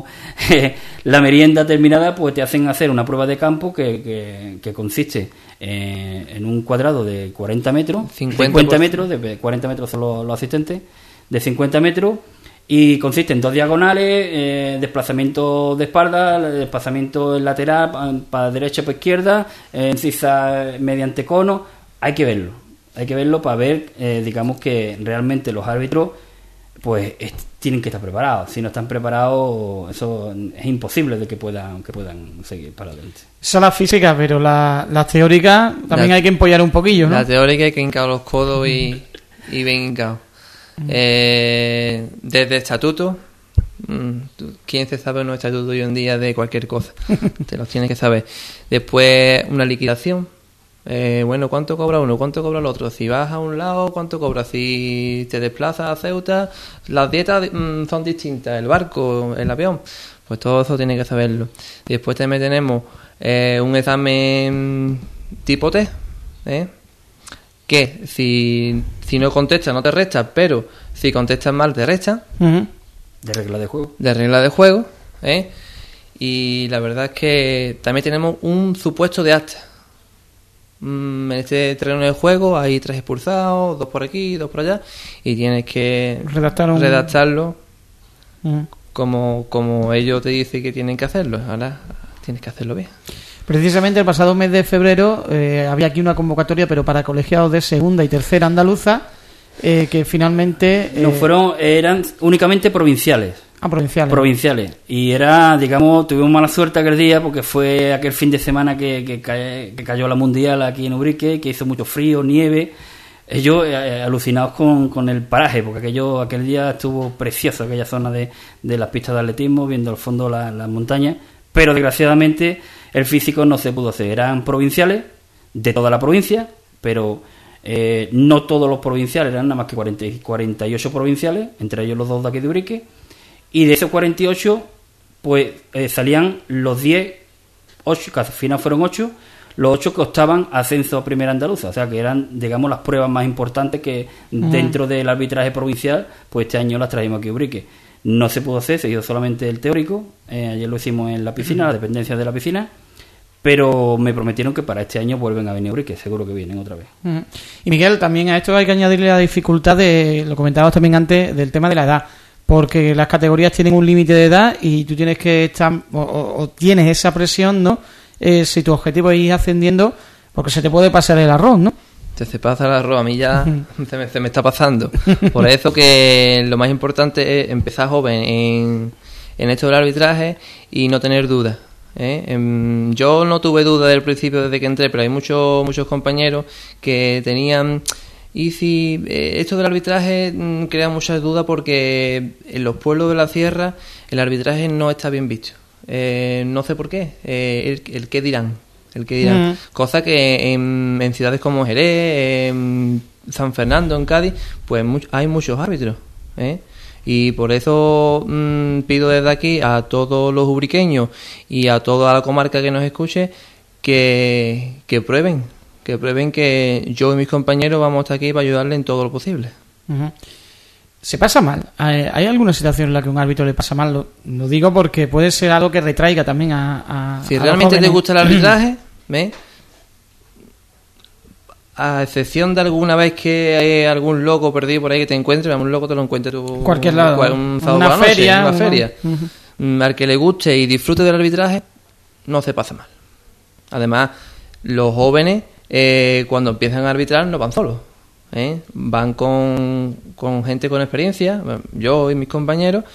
la merienda terminada, pues te hacen hacer una prueba de campo que, que, que consiste eh, en un cuadrado de cuarenta metros, cincuenta metros, de cuarenta metros son los, los asistentes, de cincuenta metros, y consiste en dos diagonales, eh, desplazamiento de espalda, desplazamiento lateral para pa derecha o para izquierda, eh, en zigzag mediante cono. Hay que verlo, hay que verlo para ver, eh, digamos, que realmente los árbitros pues est- tienen que estar preparados. Si no están preparados, eso es imposible de que puedan que puedan seguir para adelante. Esa es la física, pero la, la teórica también la, hay que empollar un poquillo, ¿no? La teórica hay que hincar los codos y, y bien hincados. Mm. Eh, desde estatutos, ¿quién se sabe unos estatutos hoy en día de cualquier cosa? Te los tienes que saber. Después, una liquidación. Eh, bueno, ¿cuánto cobra uno? ¿Cuánto cobra el otro? Si vas a un lado, ¿cuánto cobra? Si te desplazas a Ceuta, las dietas mmm, son distintas, el barco, el avión, pues todo eso tienes que saberlo. Y después también tenemos eh, un examen tipo test, ¿eh? Que si, si no contestas no te restas, pero si contestas mal te restas. Uh-huh. De regla de juego. De regla de juego, ¿eh? Y la verdad es que también tenemos un supuesto de acta. En este terreno de juego hay tres expulsados, dos por aquí, dos por allá, y tienes que Redactar un... redactarlo uh-huh. como, como ellos te dicen que tienen que hacerlo. Ahora tienes que hacerlo bien. Precisamente el pasado mes de febrero eh, había aquí una convocatoria, pero para colegiados de segunda y tercera andaluza, eh, que finalmente... Eh... No fueron, eran únicamente provinciales. Ah, provinciales. Provinciales. Y era, digamos, tuvimos mala suerte aquel día porque fue aquel fin de semana que, que, cae, que cayó la Mundial aquí en Ubrique, que hizo mucho frío, nieve. Ellos eh, alucinados con, con el paraje, porque aquello, aquel día estuvo precioso, aquella zona de, de las pistas de atletismo, viendo al fondo las la montañas. Pero desgraciadamente el físico no se pudo hacer. Eran provinciales, de toda la provincia, pero eh, no todos los provinciales, eran nada más que cuarenta, cuarenta y ocho provinciales, entre ellos los dos de aquí de Ubrique. Y de esos cuarenta y ocho, pues eh, salían los diez, ocho, que al final fueron ocho, los ocho que optaban ascenso a Primera Andaluza. O sea, que eran, digamos, las pruebas más importantes que uh-huh. dentro del arbitraje provincial, pues este año las traímos aquí a Ubrique. No se pudo hacer, se hizo solamente el teórico. Eh, ayer lo hicimos en la piscina, uh-huh. la dependencia de la piscina. Pero me prometieron que para este año vuelven a venir a Ubrique, seguro que vienen otra vez. Uh-huh. Y Miguel, también a esto hay que añadirle la dificultad de, lo comentabas también antes, del tema de la edad. Porque las categorías tienen un límite de edad y tú tienes que estar, o, o, o tienes esa presión, ¿no? Eh, si tu objetivo es ir ascendiendo, porque se te puede pasar el arroz, ¿no? Te se pasa el arroz, a mí ya se, me, se me está pasando. Por eso que lo más importante es empezar joven en, en esto del arbitraje y no tener dudas. ¿eh? En, yo no tuve dudas desde el principio, desde que entré, pero hay muchos muchos compañeros que tenían Y si eh, esto del arbitraje mm, crea muchas dudas porque en los pueblos de la sierra el arbitraje no está bien visto. Eh, no sé por qué. Eh, el, el qué dirán. El que dirán. Mm. Cosa que en, en ciudades como Jerez, en San Fernando, en Cádiz, pues much, hay muchos árbitros. ¿eh? Y por eso mmm, pido desde aquí a todos los ubriqueños y a toda la comarca que nos escuche que, que prueben, que prueben que yo y mis compañeros vamos a estar aquí para ayudarle en todo lo posible. Uh-huh. ¿Se pasa mal? ¿Hay alguna situación en la que un árbitro le pasa mal? Lo, lo digo porque puede ser algo que retraiga también a, a Si a realmente te gusta el arbitraje, ¿ves? A excepción de alguna vez que hay algún loco perdido por ahí que te encuentres, un loco te lo encuentres tú cualquier lado, un sábado una por la feria, noche, una una... feria. Uh-huh. Al que le guste y disfrute del arbitraje, no se pasa mal. Además, los jóvenes eh, cuando empiezan a arbitrar no van solos, ¿eh? van con, con gente con experiencia, yo y mis compañeros,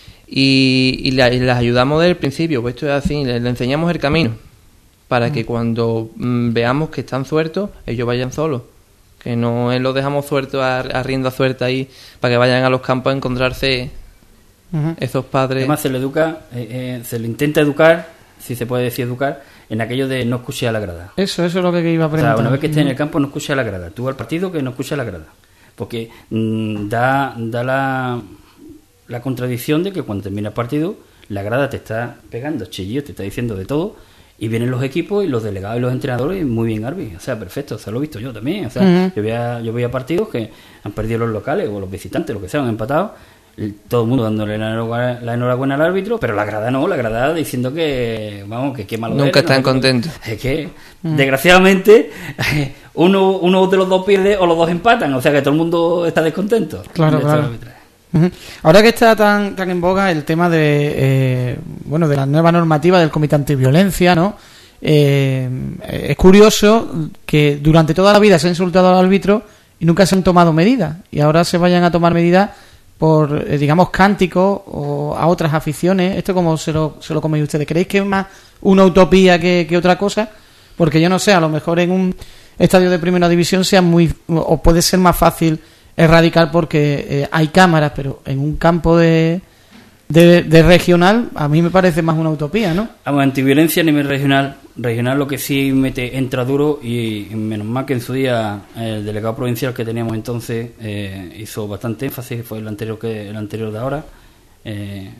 y, y, la, y les ayudamos desde el principio, pues esto es así, les, les enseñamos el camino. Para que cuando mm, veamos que están sueltos, ellos vayan solos. Que no los dejamos sueltos a, a rienda suelta ahí para que vayan a los campos a encontrarse uh-huh. esos padres. Además se le educa, eh, eh, se le intenta educar, si se puede decir educar, en aquello de no escuche a la grada. Eso, eso es lo que iba a preguntar. O sea, una vez que esté en el campo no escuche a la grada. Tú al partido que no escuche a la grada. Porque mm, da, da la, la contradicción de que cuando termina el partido, la grada te está pegando chillidos, te está diciendo de todo. Y vienen los equipos y los delegados y los entrenadores, y muy bien, Arby. O sea, perfecto, o sea, lo he visto yo también. O sea, uh-huh. yo, voy a, yo voy a partidos que han perdido los locales o los visitantes, lo que sea, han empatado. Todo el mundo dándole la enhorabuena, la enhorabuena al árbitro, pero la grada no, la grada diciendo que, vamos, que qué malo Nunca eres, están no, contentos. Es que, uh-huh. desgraciadamente, uno, uno de los dos pierde o los dos empatan. O sea, que todo el mundo está descontento. Claro, claro. Uh-huh. Ahora que está tan tan en boga el tema de eh, bueno de la nueva normativa del Comité Antiviolencia, ¿no? Eh, es curioso que durante toda la vida se ha insultado al árbitro y nunca se han tomado medidas, y ahora se vayan a tomar medidas por eh, digamos cánticos o a otras aficiones. ¿Esto cómo se lo, se lo coméis ustedes? ¿Creéis que es más una utopía que, que otra cosa? Porque yo no sé, a lo mejor en un estadio de primera división sea muy, o puede ser más fácil erradicar porque eh, hay cámaras, pero en un campo de, de de regional a mí me parece más una utopía, ¿no? Vamos, antiviolencia a nivel regional, regional lo que sí mete entra duro, y menos mal que en su día el delegado provincial que teníamos entonces eh, hizo bastante énfasis, fue el anterior que el anterior de ahora, eh,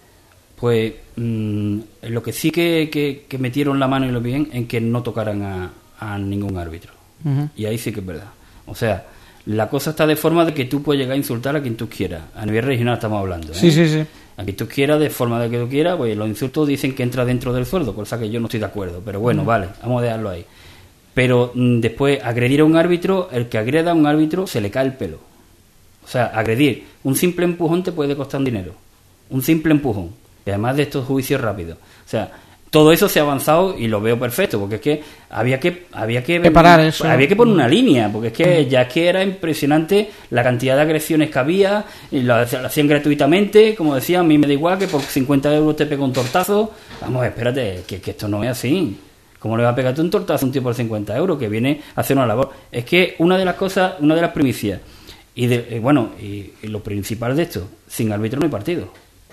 pues mmm, lo que sí que, que, que metieron la mano y lo bien en que no tocaran a, a ningún árbitro, uh-huh. y ahí sí que es verdad. O sea, la cosa está de forma de que tú puedes llegar a insultar a quien tú quieras. A nivel regional estamos hablando, ¿eh? Sí, sí, sí. A quien tú quieras, de forma de que tú quieras, pues los insultos dicen que entra dentro del sueldo, cosa que yo no estoy de acuerdo. Pero bueno, mm. vale, vamos a dejarlo ahí. Pero mm, después, agredir a un árbitro, el que agreda a un árbitro se le cae el pelo. O sea, agredir, un simple empujón te puede costar un dinero. Un simple empujón. Y además de estos juicios rápidos. O sea, todo eso se ha avanzado y lo veo perfecto, porque es que había que había que preparar eso, había que poner una línea, porque es que ya es que era impresionante la cantidad de agresiones que había, y lo hacían gratuitamente, como decía, a mí me da igual que por cincuenta euros te pega un tortazo. Vamos, espérate, que, que esto no es así. ¿Cómo le va a pegar tú un tortazo a un tío por cincuenta euros que viene a hacer una labor? Es que una de las cosas, una de las primicias, y de, eh, bueno, y, y lo principal de esto, sin árbitro no hay partido.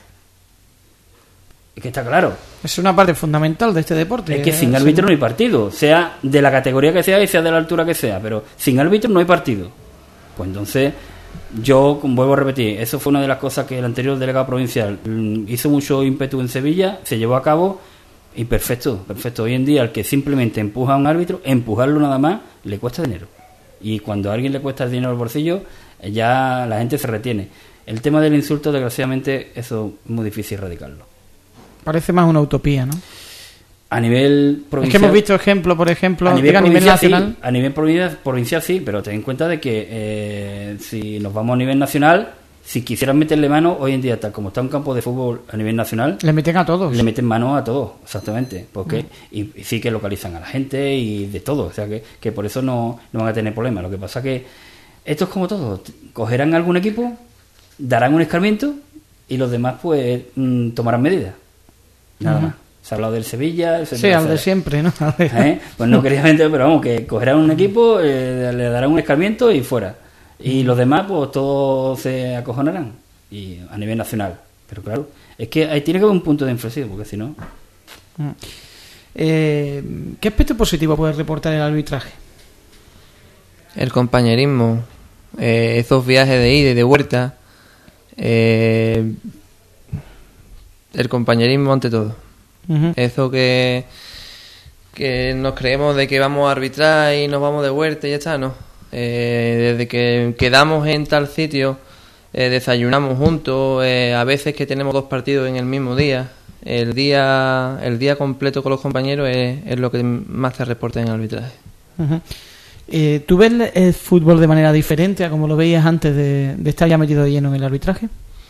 Es que está claro. Es una parte fundamental de este deporte. Es que sin árbitro no hay partido, sea de la categoría que sea y sea de la altura que sea, pero sin árbitro no hay partido. Pues entonces, yo vuelvo a repetir, eso fue una de las cosas que el anterior delegado provincial hizo mucho ímpetu en Sevilla, se llevó a cabo y perfecto, perfecto. Hoy en día, el que simplemente empuja a un árbitro, empujarlo nada más, le cuesta dinero. Y cuando a alguien le cuesta el dinero al bolsillo, ya la gente se retiene. El tema del insulto, desgraciadamente, eso es muy difícil erradicarlo. Parece más una utopía, ¿no? A nivel provincial... Es que hemos visto ejemplos, por ejemplo, a nivel, a nivel nacional... Sí, a nivel provincial, provincial sí, pero ten en cuenta de que eh, si nos vamos a nivel nacional, si quisieran meterle mano, hoy en día, tal como está un campo de fútbol a nivel nacional... Le meten a todos. Le meten mano a todos, exactamente. Porque mm. y, y sí que localizan a la gente y de todo. O sea, que, que por eso no, no van a tener problemas. Lo que pasa que esto es como todo. Cogerán algún equipo, darán un escarmiento y los demás pues mmm, tomarán medidas. Nada uh-huh. más. O Se ha hablado del Sevilla. El Sí, Sevilla al de siempre, ¿no? ¿Eh? Pues no quería meter, pero vamos, que cogerán un equipo, eh, le darán un escarmiento y fuera. Y los demás, pues todos se acojonarán. Y a nivel nacional. Pero claro, es que ahí tiene que haber un punto de inflexión, porque si no... Eh, ¿Qué aspecto positivo puedes reportar el arbitraje? El compañerismo, eh, esos viajes de ida y de vuelta, eh, el compañerismo ante todo. Uh-huh. Eso que, que nos creemos de que vamos a arbitrar y nos vamos de vuelta y ya está, ¿no? Eh, desde que quedamos en tal sitio, eh, desayunamos juntos, eh, a veces que tenemos dos partidos en el mismo día, el día el día completo con los compañeros es, es lo que más te reporta en el arbitraje. Uh-huh. Eh, ¿Tú ves el fútbol de manera diferente a como lo veías antes de, de estar ya metido de lleno en el arbitraje?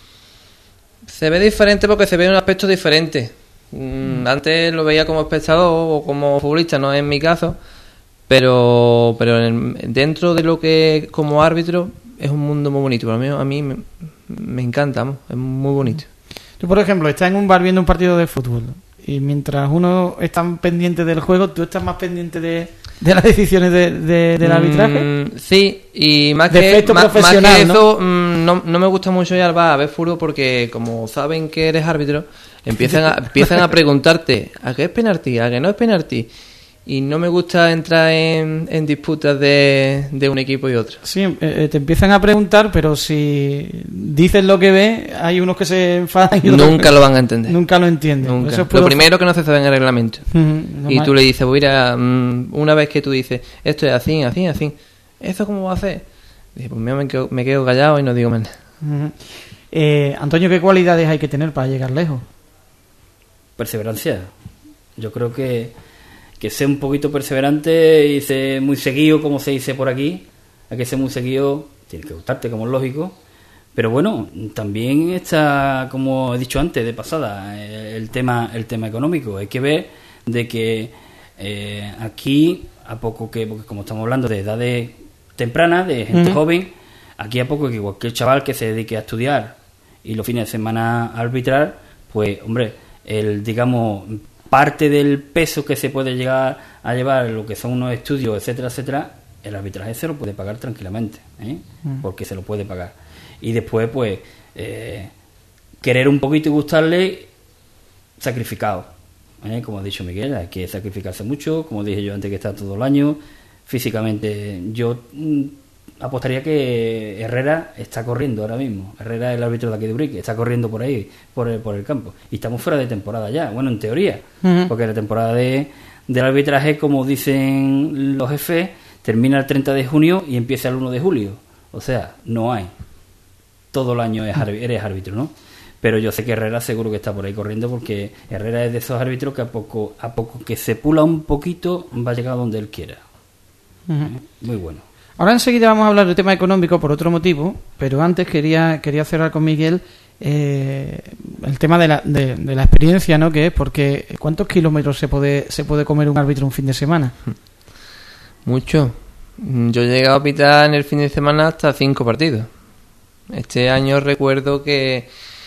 Se ve diferente porque se ve un aspecto diferente. Mm, antes lo veía como espectador o como futbolista, no es mi caso, pero pero en el, dentro de lo que como árbitro es un mundo muy bonito. Para mí, a mí me, me encanta, ¿no? Es muy bonito. Tú, por ejemplo, estás en un bar viendo un partido de fútbol y mientras uno está pendiente del juego, tú estás más pendiente de, de las decisiones de, de, del arbitraje. Mm, sí, y más de que, efecto más, más profesional, que ¿no? eso, mm, no, no me gusta mucho ir al bar a ver fútbol porque como saben que eres árbitro, empiezan a, empiezan a preguntarte ¿a qué es penalti? ¿A qué no es penalti? Y no me gusta entrar en, en disputas de, de un equipo y otro. Sí, eh, te empiezan a preguntar, pero si dices lo que ves, hay unos que se enfadan y otros Nunca que lo van a entender. nunca lo entienden. Nunca. Eso es Lo puro- primero que no se sabe en el reglamento. Ujú, Y normal. tú le dices, voy a ir a, mm, una vez que tú dices, esto es así, así, así, ¿eso cómo va a hacer? Dice, pues mira, me quedo, me quedo callado y no digo más nada. Ujú. Eh, Antonio, ¿qué cualidades hay que tener para llegar lejos? Perseverancia. Yo creo que que sea un poquito perseverante y ser muy seguido, como se dice por aquí. Hay que ser muy seguido, tiene que gustarte, como es lógico. Pero bueno, también está, como he dicho antes, de pasada, el tema el tema económico. Hay que ver de que eh, aquí, a poco que, porque como estamos hablando de edades tempranas, de gente Ujú. joven, aquí a poco que cualquier chaval que se dedique a estudiar y los fines de semana a arbitrar, pues, hombre, el, digamos, parte del peso que se puede llegar a llevar lo que son unos estudios, etcétera, etcétera, el arbitraje se lo puede pagar tranquilamente, ¿eh? Mm. Porque se lo puede pagar. Y después, pues, eh, querer un poquito y gustarle, sacrificado, ¿eh? Como ha dicho Miguel, hay que sacrificarse mucho, como dije yo antes, que está todo el año físicamente. Yo mm, apostaría que Herrera está corriendo ahora mismo. Herrera es el árbitro de aquí de Ubrique, está corriendo por ahí, por el, por el campo. Y estamos fuera de temporada ya, bueno, en teoría, Ujú. porque la temporada de, del arbitraje, como dicen los jefes, termina el treinta de junio y empieza el uno de julio. O sea, no hay. Todo el año es arbi- eres árbitro, ¿no? Pero yo sé que Herrera seguro que está por ahí corriendo, porque Herrera es de esos árbitros que a poco, a poco que se pula un poquito va a llegar donde él quiera. Ujú. ¿Eh? Muy bueno. Ahora enseguida vamos a hablar del tema económico por otro motivo, pero antes quería quería cerrar con Miguel eh, el tema de la, de, de la experiencia, ¿no? Que es porque ¿cuántos kilómetros se puede se puede comer un árbitro un fin de semana? Mucho. Yo he llegado a pitar en el fin de semana hasta cinco partidos. Este año recuerdo que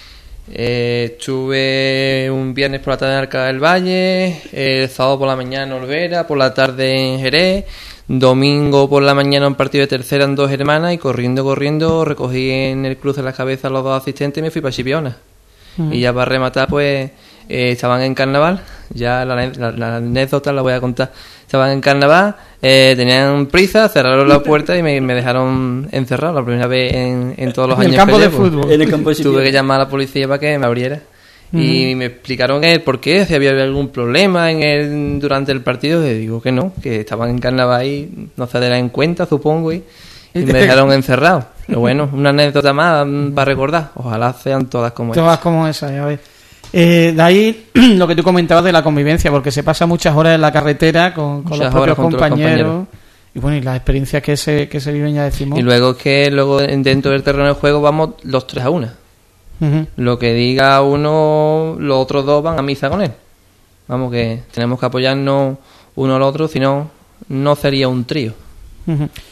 eh, estuve un viernes por la tarde en Alcalá del Valle, el sábado por la mañana en Olvera, por la tarde en Jerez, domingo por la mañana un partido de tercera en Dos Hermanas y corriendo, corriendo, recogí en el cruce de las cabezas a los dos asistentes y me fui para Chipiona. Ujú. Y ya para rematar, pues eh, estaban en carnaval, ya la, la, la anécdota la voy a contar. Estaban en carnaval, eh, tenían prisa, cerraron la puerta y me, me dejaron encerrado la primera vez en, en todos los En el años campo que de llevo. fútbol. En el campo de Tuve Chipiona. que llamar a la policía para que me abriera. Y Ujú. me explicaron el por qué, si había algún problema en el, durante el partido. Y digo que no, que estaban en carnaval y no se darán en cuenta, supongo, y, y me dejaron encerrado. Pero bueno, una anécdota más mm, para recordar. Ojalá sean todas como Todas como esa, ya ves. Eh, de ahí lo que tú comentabas de la convivencia, porque se pasa muchas horas en la carretera con, con Muchas los propios horas con todos los compañeros, compañeros. y bueno, y las experiencias que se, que se viven ya decimos. Y luego es que luego dentro del terreno de juego vamos los tres a una. Ujú. Lo que diga uno, los otros dos van a misa con él. Vamos, que tenemos que apoyarnos uno al otro, si no, no sería un trío. Ujú.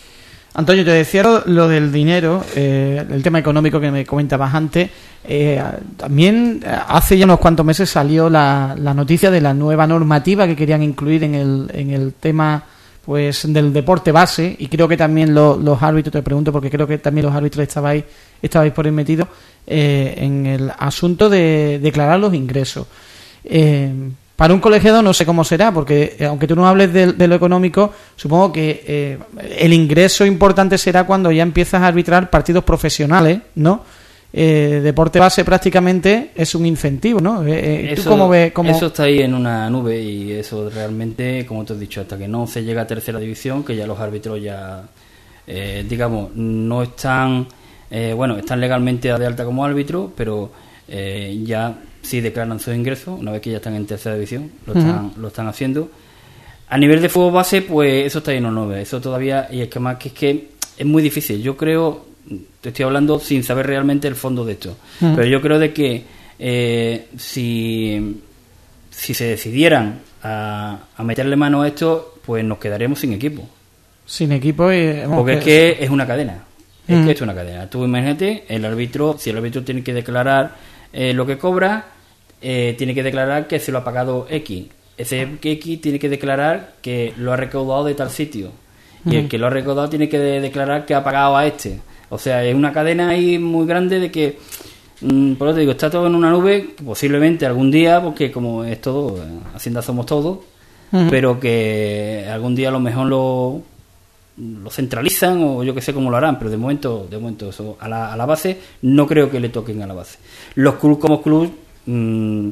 Antonio, te decía lo, lo del dinero, eh, el tema económico que me comentabas antes. Eh, también hace ya unos cuantos meses salió la, la noticia de la nueva normativa que querían incluir en el, en el tema pues del deporte base, y creo que también lo, los árbitros, te pregunto porque creo que también los árbitros estabais, estabais por ahí metidos eh, en el asunto de declarar los ingresos. Eh, Para un colegiado no sé cómo será, porque eh, aunque tú no hables de, de lo económico, supongo que eh, el ingreso importante será cuando ya empiezas a arbitrar partidos profesionales, ¿no? Eh, deporte base prácticamente es un incentivo, ¿no? Eh, ¿tú eso, cómo ves, cómo... eso está ahí en una nube, y eso realmente, como te he dicho, hasta que no se llega a tercera división, que ya los árbitros ya, eh, digamos, no están, eh, bueno, están legalmente de alta como árbitros, pero eh, ya sí declaran sus ingresos una vez que ya están en tercera división, lo están, uh-huh. lo están haciendo. A nivel de fútbol base, pues eso está ahí en una nube, eso todavía, y es que más que es que es muy difícil. Yo creo, te estoy hablando sin saber realmente el fondo de esto, uh-huh. pero yo creo de que eh, si si se decidieran a, a meterle mano a esto, pues nos quedaremos sin equipo. Sin equipo y... Porque es que es una cadena, es uh-huh. que es una cadena. Tú imagínate, el árbitro, si el árbitro tiene que declarar Eh, lo que cobra, eh, tiene que declarar que se lo ha pagado X. Ese X tiene que declarar que lo ha recaudado de tal sitio. Uh-huh. Y el que lo ha recaudado tiene que de- declarar que ha pagado a este. O sea, es una cadena ahí muy grande de que, mmm, por lo que te digo, está todo en una nube, que posiblemente algún día, porque como es todo, eh, Hacienda somos todos, uh-huh. pero que algún día a lo mejor lo... lo centralizan, o yo que sé cómo lo harán, pero de momento de momento eso a la, a la base no creo que le toquen a la base. Los clubes como club mmm,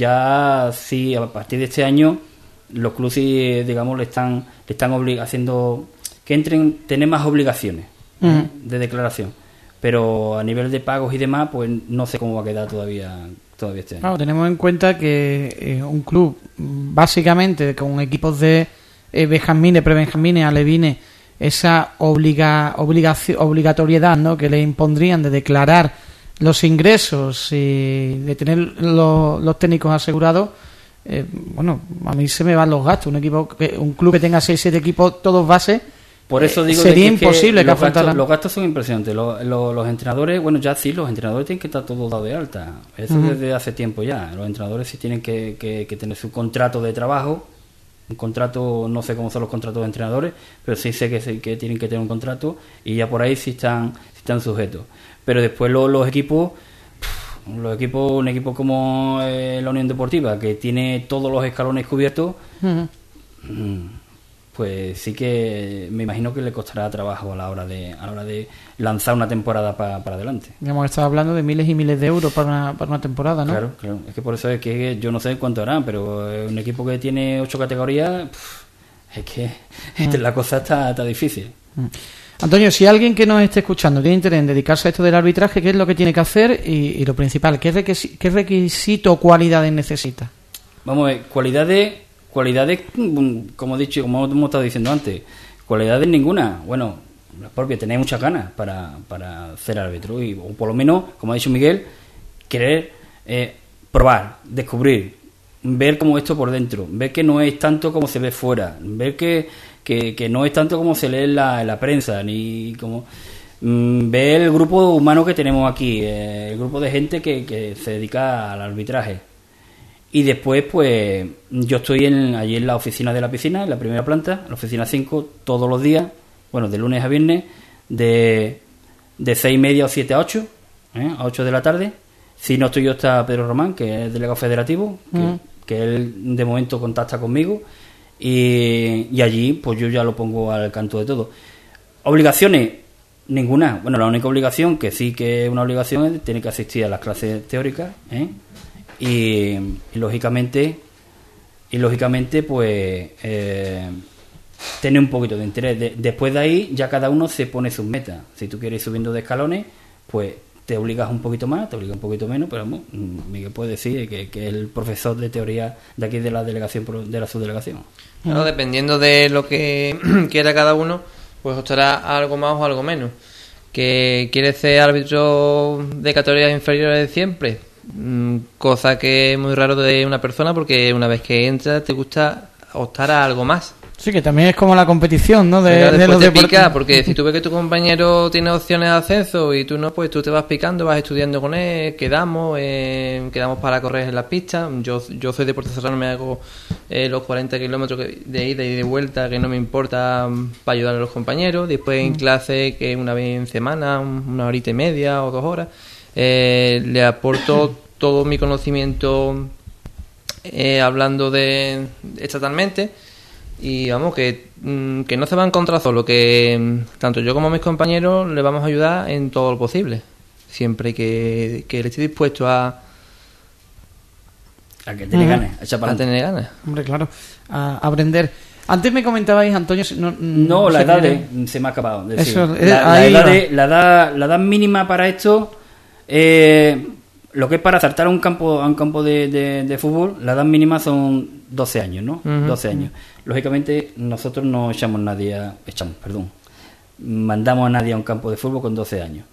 ya sí, a partir de este año los clubes sí, digamos, le están le están oblig- haciendo que entren, tener más obligaciones uh-huh. ¿eh? de declaración, pero a nivel de pagos y demás, pues no sé cómo va a quedar todavía todavía este año. Claro, tenemos en cuenta que eh, un club básicamente con equipos de eh, benjamines, prebenjamines, alevines, esa obliga, obligación, obligatoriedad, ¿no?, que le impondrían de declarar los ingresos y de tener los, los técnicos asegurados, eh, bueno, a mí se me van los gastos. Un equipo, que, un club que tenga seis siete equipos, todos bases, por eso digo eh, sería de que imposible que que los, afrontaran. gastos, los gastos son impresionantes. Los, los, los entrenadores, bueno, ya sí, los entrenadores tienen que estar todos dados de alta. Eso uh-huh. desde hace tiempo ya. Los entrenadores sí tienen que, que, que tener su contrato de trabajo. Un contrato, no sé cómo son los contratos de entrenadores, pero sí sé que, que tienen que tener un contrato, y ya por ahí sí están, sí están sujetos. Pero después los, los equipos, los equipos, un equipo como eh, la Unión Deportiva, que tiene todos los escalones cubiertos, uh-huh. pues sí que me imagino que le costará trabajo a la hora de a la hora de lanzar una temporada pa, para adelante. Hemos estado hablando de miles y miles de euros para una, para una temporada, ¿no? Claro, claro. Es que por eso es que yo no sé cuánto harán, pero un equipo que tiene ocho categorías, pff, es que mm. la cosa está, está difícil. Mm. Antonio, si alguien que nos esté escuchando tiene interés en dedicarse a esto del arbitraje, ¿qué es lo que tiene que hacer? Y, y lo principal, ¿qué requisito, qué requisito o cualidades necesita? Vamos a ver, cualidades, cualidades, como he dicho, como hemos estado diciendo antes, cualidades ninguna. Bueno, las propias, tenéis muchas ganas para, para ser árbitro, y, o por lo menos, como ha dicho Miguel, querer eh, probar, descubrir, ver cómo esto por dentro, ver que no es tanto como se ve fuera, ver que, que, que no es tanto como se lee en la, en la prensa, ni como mmm, ver el grupo humano que tenemos aquí, eh, el grupo de gente que, que se dedica al arbitraje. Y después, pues, yo estoy en, allí en la oficina de la piscina, en la primera planta, la oficina cinco, todos los días, bueno, de lunes a viernes, de, de seis y media o siete a ocho, ¿eh? a ocho de la tarde. Si no estoy yo, está Pedro Román, que es delegado federativo, que, uh-huh. que él de momento contacta conmigo, y, y allí, pues yo ya lo pongo al canto de todo. Obligaciones, ninguna. Bueno, la única obligación, que sí que es una obligación, es tener que asistir a las clases teóricas, ¿eh? Y, y lógicamente y lógicamente pues eh, tener un poquito de interés. De, después de ahí ya cada uno se pone sus metas. Si tú quieres ir subiendo de escalones, pues te obligas un poquito más, te obligas un poquito menos, pero vamos, Miguel puede decir que, que es el profesor de teoría de aquí de la delegación, de la subdelegación. Claro, dependiendo de lo que quiera cada uno, pues optará algo más o algo menos. Que quiere ser árbitro de categorías inferiores siempre, cosa que es muy raro de una persona, porque una vez que entras te gusta optar a algo más. Sí, que también es como la competición, ¿no? De, Pero de después los te deportes. pica, porque si tú ves que tu compañero tiene opciones de ascenso y tú no, pues tú te vas picando, vas estudiando con él, quedamos, eh, quedamos para correr en las pistas. Yo, yo soy deporte serrano, me hago eh, los cuarenta kilómetros que- de ida y de vuelta, que no me importa, mm, para ayudar a los compañeros. Después en clase, que una vez en semana, un- una horita y media o dos horas, eh, le aporto todo mi conocimiento eh, hablando de estatalmente. Y vamos, que, mm, que no se va a encontrar solo, que mm, tanto yo como mis compañeros le vamos a ayudar en todo lo posible. Siempre que, que él esté dispuesto a, A que tiene Ujú. ganas, a echar para a adelante. tener ganas. Hombre, claro, a a aprender. Antes me comentabais, Antonio... si- No, No, la sé edad qué- de, se me ha acabado. de decir. Eso, eh, la, la ahí edad va. de- la, edad, la edad mínima para esto, eh, lo que es para saltar a un campo a un campo de, de- de fútbol, la edad mínima son doce años, ¿no? Ujú. doce años. Lógicamente, nosotros no echamos nadie a, echamos, perdón, mandamos a nadie a un campo de fútbol con doce años.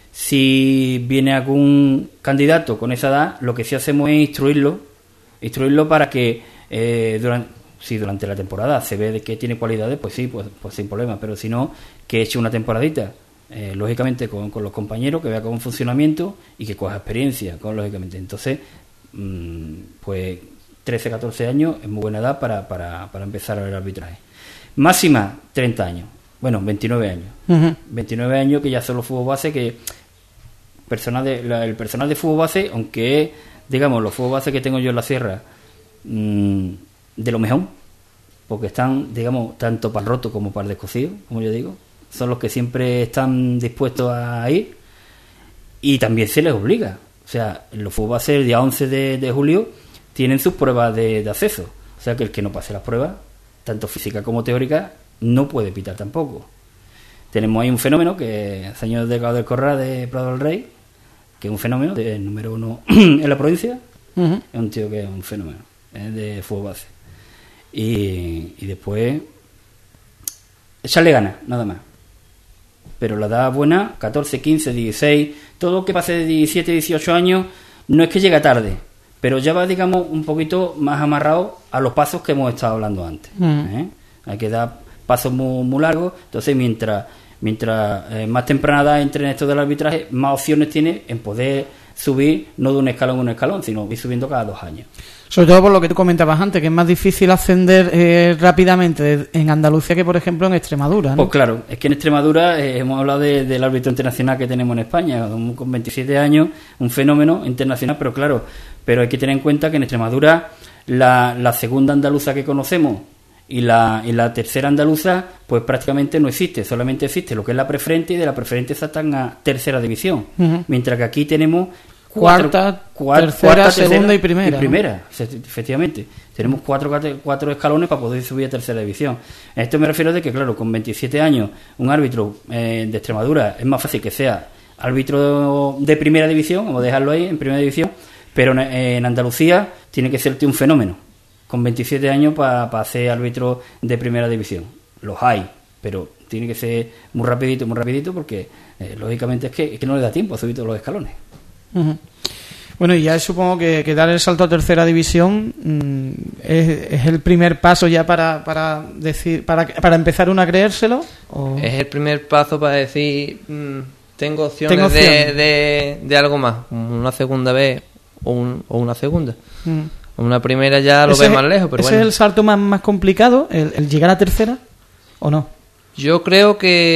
Si viene algún candidato con esa edad, lo que sí hacemos es instruirlo, instruirlo para que eh, durante, si durante la temporada se ve de que tiene cualidades, pues sí, pues, pues sin problema, pero si no, que eche una temporadita, eh, lógicamente con, con los compañeros, que vea con funcionamiento y que coja experiencia, con lógicamente. Entonces, mm, pues trece, catorce años es muy buena edad para, para, para empezar el arbitraje. Máxima, treinta años, bueno, veintinueve años. Ujú. veintinueve años que ya solo fútbol base, que personal de, la- el personal de fútbol base, aunque es, digamos, los fútbol base que tengo yo en la sierra, mmm, de lo mejor, porque están, digamos, tanto para el roto como para el descosido, como yo digo, son los que siempre están dispuestos a ir y también se les obliga. O sea, los fútbol base el día once de, de julio tienen sus pruebas de, de acceso, o sea que el que no pase las pruebas, tanto física como teórica, no puede pitar tampoco. Tenemos ahí un fenómeno que es el señor Delgado del Corral de Prado del Rey, que es un fenómeno de número uno en la provincia. Ujú. Es un tío que es un fenómeno, es de fútbol base. Y, y después echarle ganas, nada más. Pero la edad buena, catorce, quince, dieciséis, todo lo que pase de diecisiete, dieciocho años, no es que llega tarde, pero ya va, digamos, un poquito más amarrado a los pasos que hemos estado hablando antes. Mm. ¿eh? Hay que dar pasos muy, muy largos, entonces mientras mientras eh, más temprana edad entre en esto del arbitraje, más opciones tiene en poder subir, no de un escalón a un escalón, sino ir subiendo cada dos años. Sobre todo por lo que tú comentabas antes, que es más difícil ascender eh, rápidamente en Andalucía que, por ejemplo, en Extremadura, ¿no? Pues claro, es que en Extremadura eh, hemos hablado de- del árbitro internacional que tenemos en España, un- con veintisiete años, un fenómeno internacional, pero claro, pero hay que tener en cuenta que en Extremadura la, la segunda andaluza que conocemos y la, y la tercera andaluza pues prácticamente no existe, solamente existe lo que es la preferente y de la preferente saltan a tercera división, Ujú. mientras que aquí tenemos cuatro- Cuarta, cuar- tercera, segunda y primera, ¿no? primera, se- efectivamente. Tenemos cuatro, cate- cuatro escalones para poder subir a tercera división. A esto me refiero de que, claro, con veintisiete años, un árbitro eh, de Extremadura es más fácil que sea árbitro de primera división, vamos a dejarlo ahí, en primera división, pero en, en Andalucía tiene que serte un fenómeno, con veintisiete años para hacer árbitro de primera división. Los hay, pero tiene que ser muy rapidito, muy rapidito, porque eh, lógicamente es que, es que no le da tiempo a subir todos los escalones. Ujú. Bueno, y ya supongo que, que dar el salto a tercera división mm, es, es el primer paso ya para, para decir para, para empezar uno a creérselo. ¿o? Es el primer paso para decir, mm, tengo opciones, Tengo de, opciones. de, de algo más, una segunda vez o, un- o una segunda. Mm. Una primera ya lo Ese ves es- más lejos, pero ¿Ese bueno. es el salto más, más complicado, el, el llegar a tercera o no? Yo creo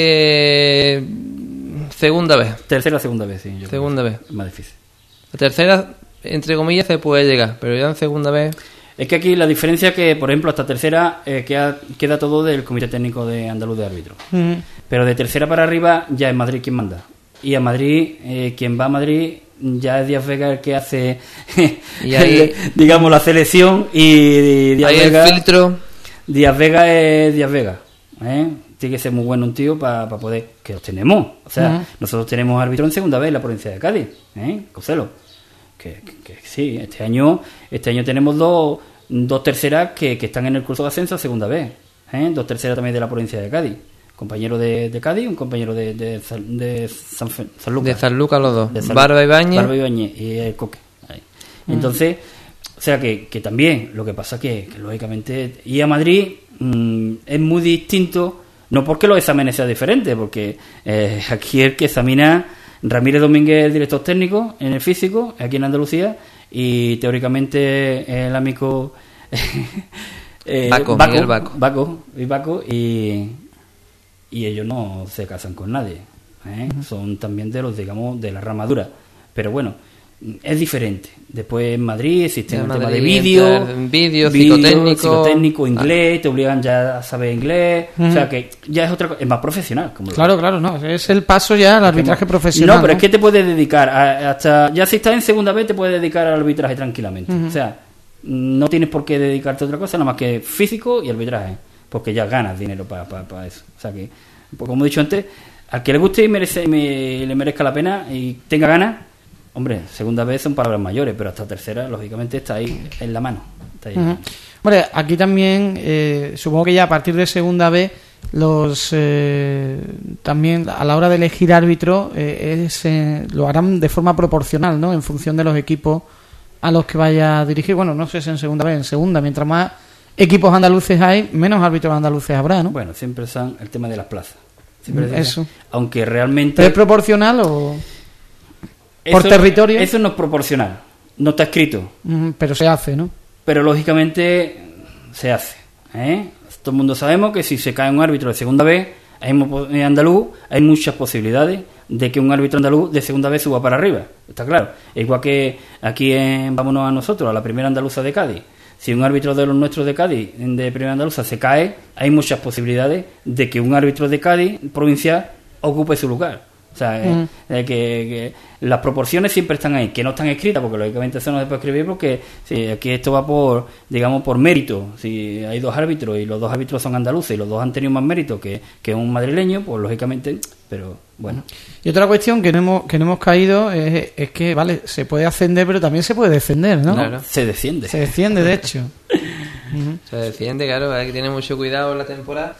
que segunda vez. Tercera, segunda vez, sí. yo Segunda creo. vez. Es más difícil. La tercera, entre comillas, se puede llegar, pero ya en segunda vez. Es que aquí la diferencia es que, por ejemplo, hasta tercera eh, queda, queda todo del Comité Técnico de Andaluz de Árbitros. Mm. Pero de tercera para arriba ya es Madrid quien manda. Y a Madrid, eh, quien va a Madrid, ya es Díaz Vega el que hace, Y ahí- digamos, la selección. Y Díaz Hay Vega, el filtro. Díaz Vega es Díaz Vega. ¿eh? Tiene que ser muy bueno un tío para poder. Que los tenemos. O sea, Ujú. nosotros tenemos árbitro en segunda vez en la provincia de Cádiz. ¿eh? Cocelo. Que, que, que sí, este año este año tenemos dos, dos terceras que, que están en el curso de ascenso a segunda vez. ¿eh? Dos terceras también de la provincia de Cádiz. Compañero de, de Cádiz, un compañero de, de, San- de San, Fe- San Lucas. De San Lucas los dos. De San- Barba Ibáñez. Barba Ibáñez y el Coque. Ahí. Entonces, sea que, que también, lo que pasa que, que lógicamente ir a Madrid mmm, es muy distinto, no porque los exámenes sean diferentes, porque eh, aquí el que examina, Ramírez Domínguez, el director técnico en el físico, aquí en Andalucía, y teóricamente el amigo eh, Baco, Baco, Miguel Baco. Baco, y Baco, y, y ellos no se casan con nadie, ¿eh? Uh-huh. Son también de los, digamos, de la ramadura, pero bueno, es diferente. Después en Madrid existe un tema de vídeo, vídeo, psicotécnico, psicotécnico, inglés, ah. te obligan ya a saber inglés, uh-huh. o sea que ya es otra cosa, es más profesional. Como claro, claro, no, es el paso ya al arbitraje profesional. No, pero ¿no? es que te puedes dedicar, a, hasta ya si estás en segunda vez te puedes dedicar al arbitraje tranquilamente, uh-huh. o sea, no tienes por qué dedicarte a otra cosa, nada más que físico y arbitraje, porque ya ganas dinero para pa, pa eso, o sea que, pues como he dicho antes, al que le guste y merece, me, le merezca la pena y tenga ganas. Hombre, segunda vez son palabras mayores, pero hasta tercera, lógicamente, está ahí en la mano. Está ahí. Uh-huh. Hombre, aquí también, eh, supongo que ya a partir de segunda vez, los eh, también a la hora de elegir árbitro, eh, es, eh, lo harán de forma proporcional, ¿no? En función de los equipos a los que vaya a dirigir. Bueno, no sé si en segunda vez, en segunda. Mientras más equipos andaluces hay, menos árbitros andaluces habrá, ¿no? Bueno, siempre son el tema de las plazas. Siempre Eso. Aunque realmente... ¿Es proporcional o...? Eso, ¿Por territorio? Eso no es proporcional, no está escrito. Mm, pero se hace, ¿no? Pero lógicamente se hace, ¿eh? Todo el mundo sabemos que si se cae un árbitro de segunda vez, en andaluz, hay muchas posibilidades de que un árbitro andaluz de segunda vez suba para arriba, está claro. Igual que aquí en, vámonos a nosotros, a la primera andaluza de Cádiz. Si un árbitro de los nuestros de Cádiz, de primera andaluza, se cae, hay muchas posibilidades de que un árbitro de Cádiz provincial ocupe su lugar. O sea, mm. eh, que, que las proporciones siempre están ahí, que no están escritas, porque lógicamente eso no se puede escribir, porque si aquí esto va por, digamos, por mérito. Si hay dos árbitros y los dos árbitros son andaluces y los dos han tenido más mérito que, que un madrileño, pues lógicamente, pero bueno. Y otra cuestión que no hemos, que no hemos caído es, es que, vale, se puede ascender, pero también se puede descender, ¿no? Claro. Se desciende. Se desciende, de hecho. uh-huh. Se desciende, claro, hay que tener mucho cuidado en la temporada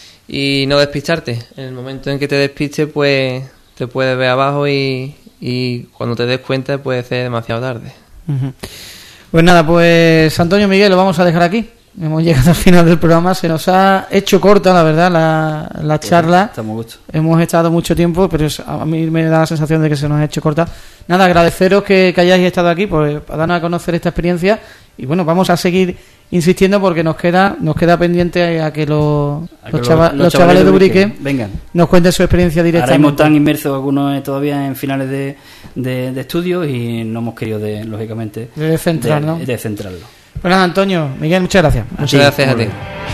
y no despistarte. En el momento en que te despistes, pues... te puedes ver abajo y, y cuando te des cuenta puede ser demasiado tarde. Uh-huh. Pues nada, pues Antonio, Miguel, lo vamos a dejar aquí. Hemos llegado al final del programa, se nos ha hecho corta, la verdad, la, la charla. Estamos gusto. Hemos estado mucho tiempo, pero a mí me da la sensación de que se nos ha hecho corta. Nada, agradeceros que, que hayáis estado aquí, pues para darnos a conocer esta experiencia. Y bueno, vamos a seguir insistiendo porque nos queda nos queda pendiente a que los, a que los, chava, los, los chavales de Ubrique vengan, nos cuenten su experiencia directamente. Ahora mismo están inmersos algunos todavía en finales de, de, de estudios y no hemos querido, de, lógicamente, de centrar, de, ¿no? de centrarlo. Pues nada, Antonio, Miguel, muchas gracias. Muchas gracias a ti.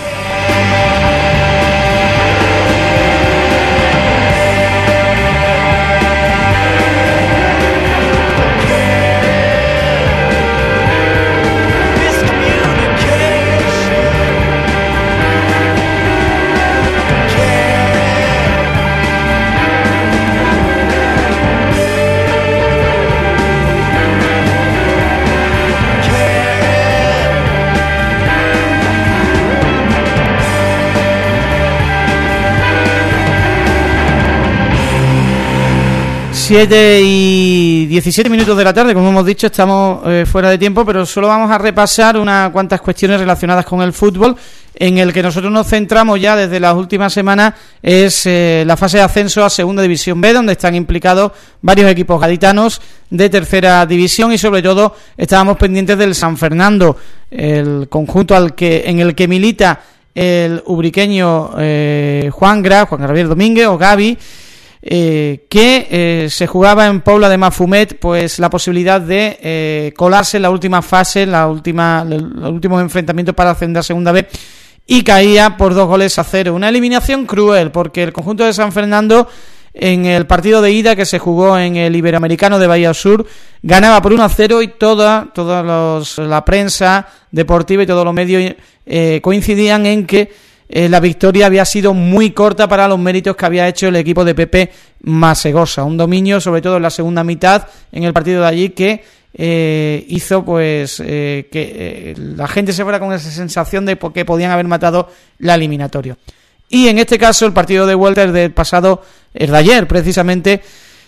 siete y diecisiete minutos de la tarde, como hemos dicho, estamos eh, fuera de tiempo, pero solo vamos a repasar unas cuantas cuestiones relacionadas con el fútbol. En el que nosotros nos centramos ya desde las últimas semanas es eh, la fase de ascenso a Segunda División B, donde están implicados varios equipos gaditanos de tercera división y sobre todo estábamos pendientes del San Fernando, el conjunto al que en el que milita el ubriqueño eh, Juan Gra, Juan Gabriel Domínguez o Gaby, Eh, que eh, se jugaba en Pobla de Mafumet pues la posibilidad de eh, colarse en la última fase, en la última, los últimos enfrentamientos para ascender a Segunda B, y caía por dos goles a cero. Una eliminación cruel porque el conjunto de San Fernando en el partido de ida que se jugó en el Iberoamericano de Bahía Sur ganaba por uno a cero y toda, toda los, la prensa deportiva y todos los medios eh, coincidían en que Eh, la victoria había sido muy corta para los méritos que había hecho el equipo de Pepe Masegosa, un dominio sobre todo en la segunda mitad en el partido de allí que eh, hizo pues eh, que eh, la gente se fuera con esa sensación de que podían haber matado la eliminatoria. Y en este caso el partido de vuelta, el del pasado, el de ayer precisamente,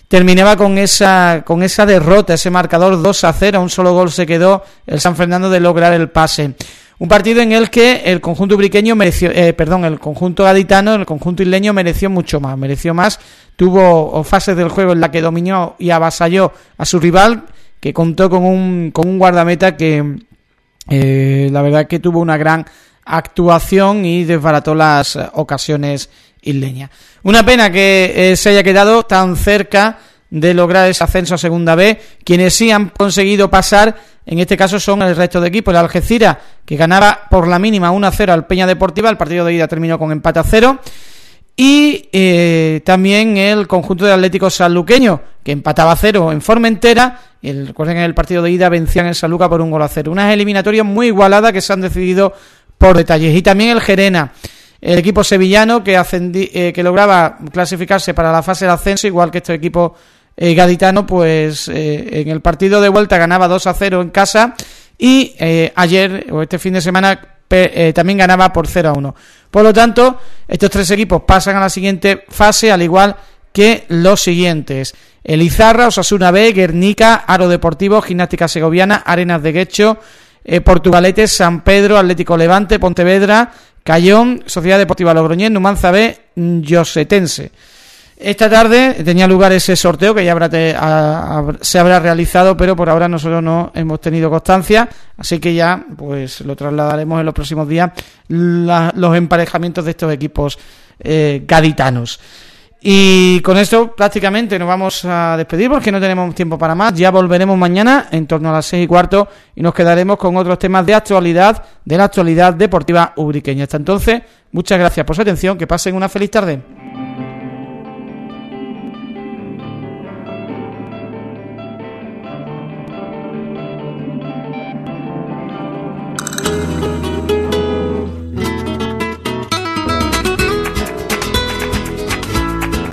terminaba con esa con esa derrota, ese marcador dos a cero, un solo gol se quedó el San Fernando de lograr el pase. Un partido en el que el conjunto ubriqueño mereció, eh, perdón, el conjunto gaditano, el conjunto isleño mereció mucho más, mereció más, tuvo fases del juego en la que dominó y avasalló a su rival, que contó con un con un guardameta que eh, la verdad que tuvo una gran actuación y desbarató las ocasiones isleñas. Una pena que eh, se haya quedado tan cerca de lograr ese ascenso a Segunda B. Quienes sí han conseguido pasar, en este caso, son el resto de equipos. El Algeciras, que ganaba por la mínima uno a cero al Peña Deportiva, el partido de ida terminó con empate a cero, y eh, también el conjunto de Atlético Sanluqueño, que empataba a cero en Formentera, y el, recuerden que en el partido de ida vencían en Sanluca por un gol a cero. Unas eliminatorias muy igualadas que se han decidido por detalles. Y también el Gerena, el equipo sevillano que, ascendi, eh, que lograba clasificarse para la fase de ascenso, igual que este equipo eh, gaditano, pues eh, en el partido de vuelta ganaba dos a cero en casa, y eh, ayer o este fin de semana pe, eh, también ganaba por cero a uno. Por lo tanto, estos tres equipos pasan a la siguiente fase, al igual que los siguientes: el Izarra, Osasuna B, Guernica, Aro Deportivo, Gimnástica Segoviana, Arenas de Guecho, eh, Portugalete, San Pedro, Atlético Levante, Pontevedra, Cayón, Sociedad Deportiva Logroñés, Numancia B, Llosetense. Esta tarde tenía lugar ese sorteo que ya habrá te, a, a, se habrá realizado, pero por ahora nosotros no hemos tenido constancia, así que ya pues lo trasladaremos en los próximos días, la, los emparejamientos de estos equipos eh, gaditanos. Y con esto prácticamente nos vamos a despedir porque no tenemos tiempo para más. Ya volveremos mañana en torno a las seis y cuarto y nos quedaremos con otros temas de actualidad, de la actualidad deportiva ubriqueña. Hasta entonces, muchas gracias por su atención, que pasen una feliz tarde.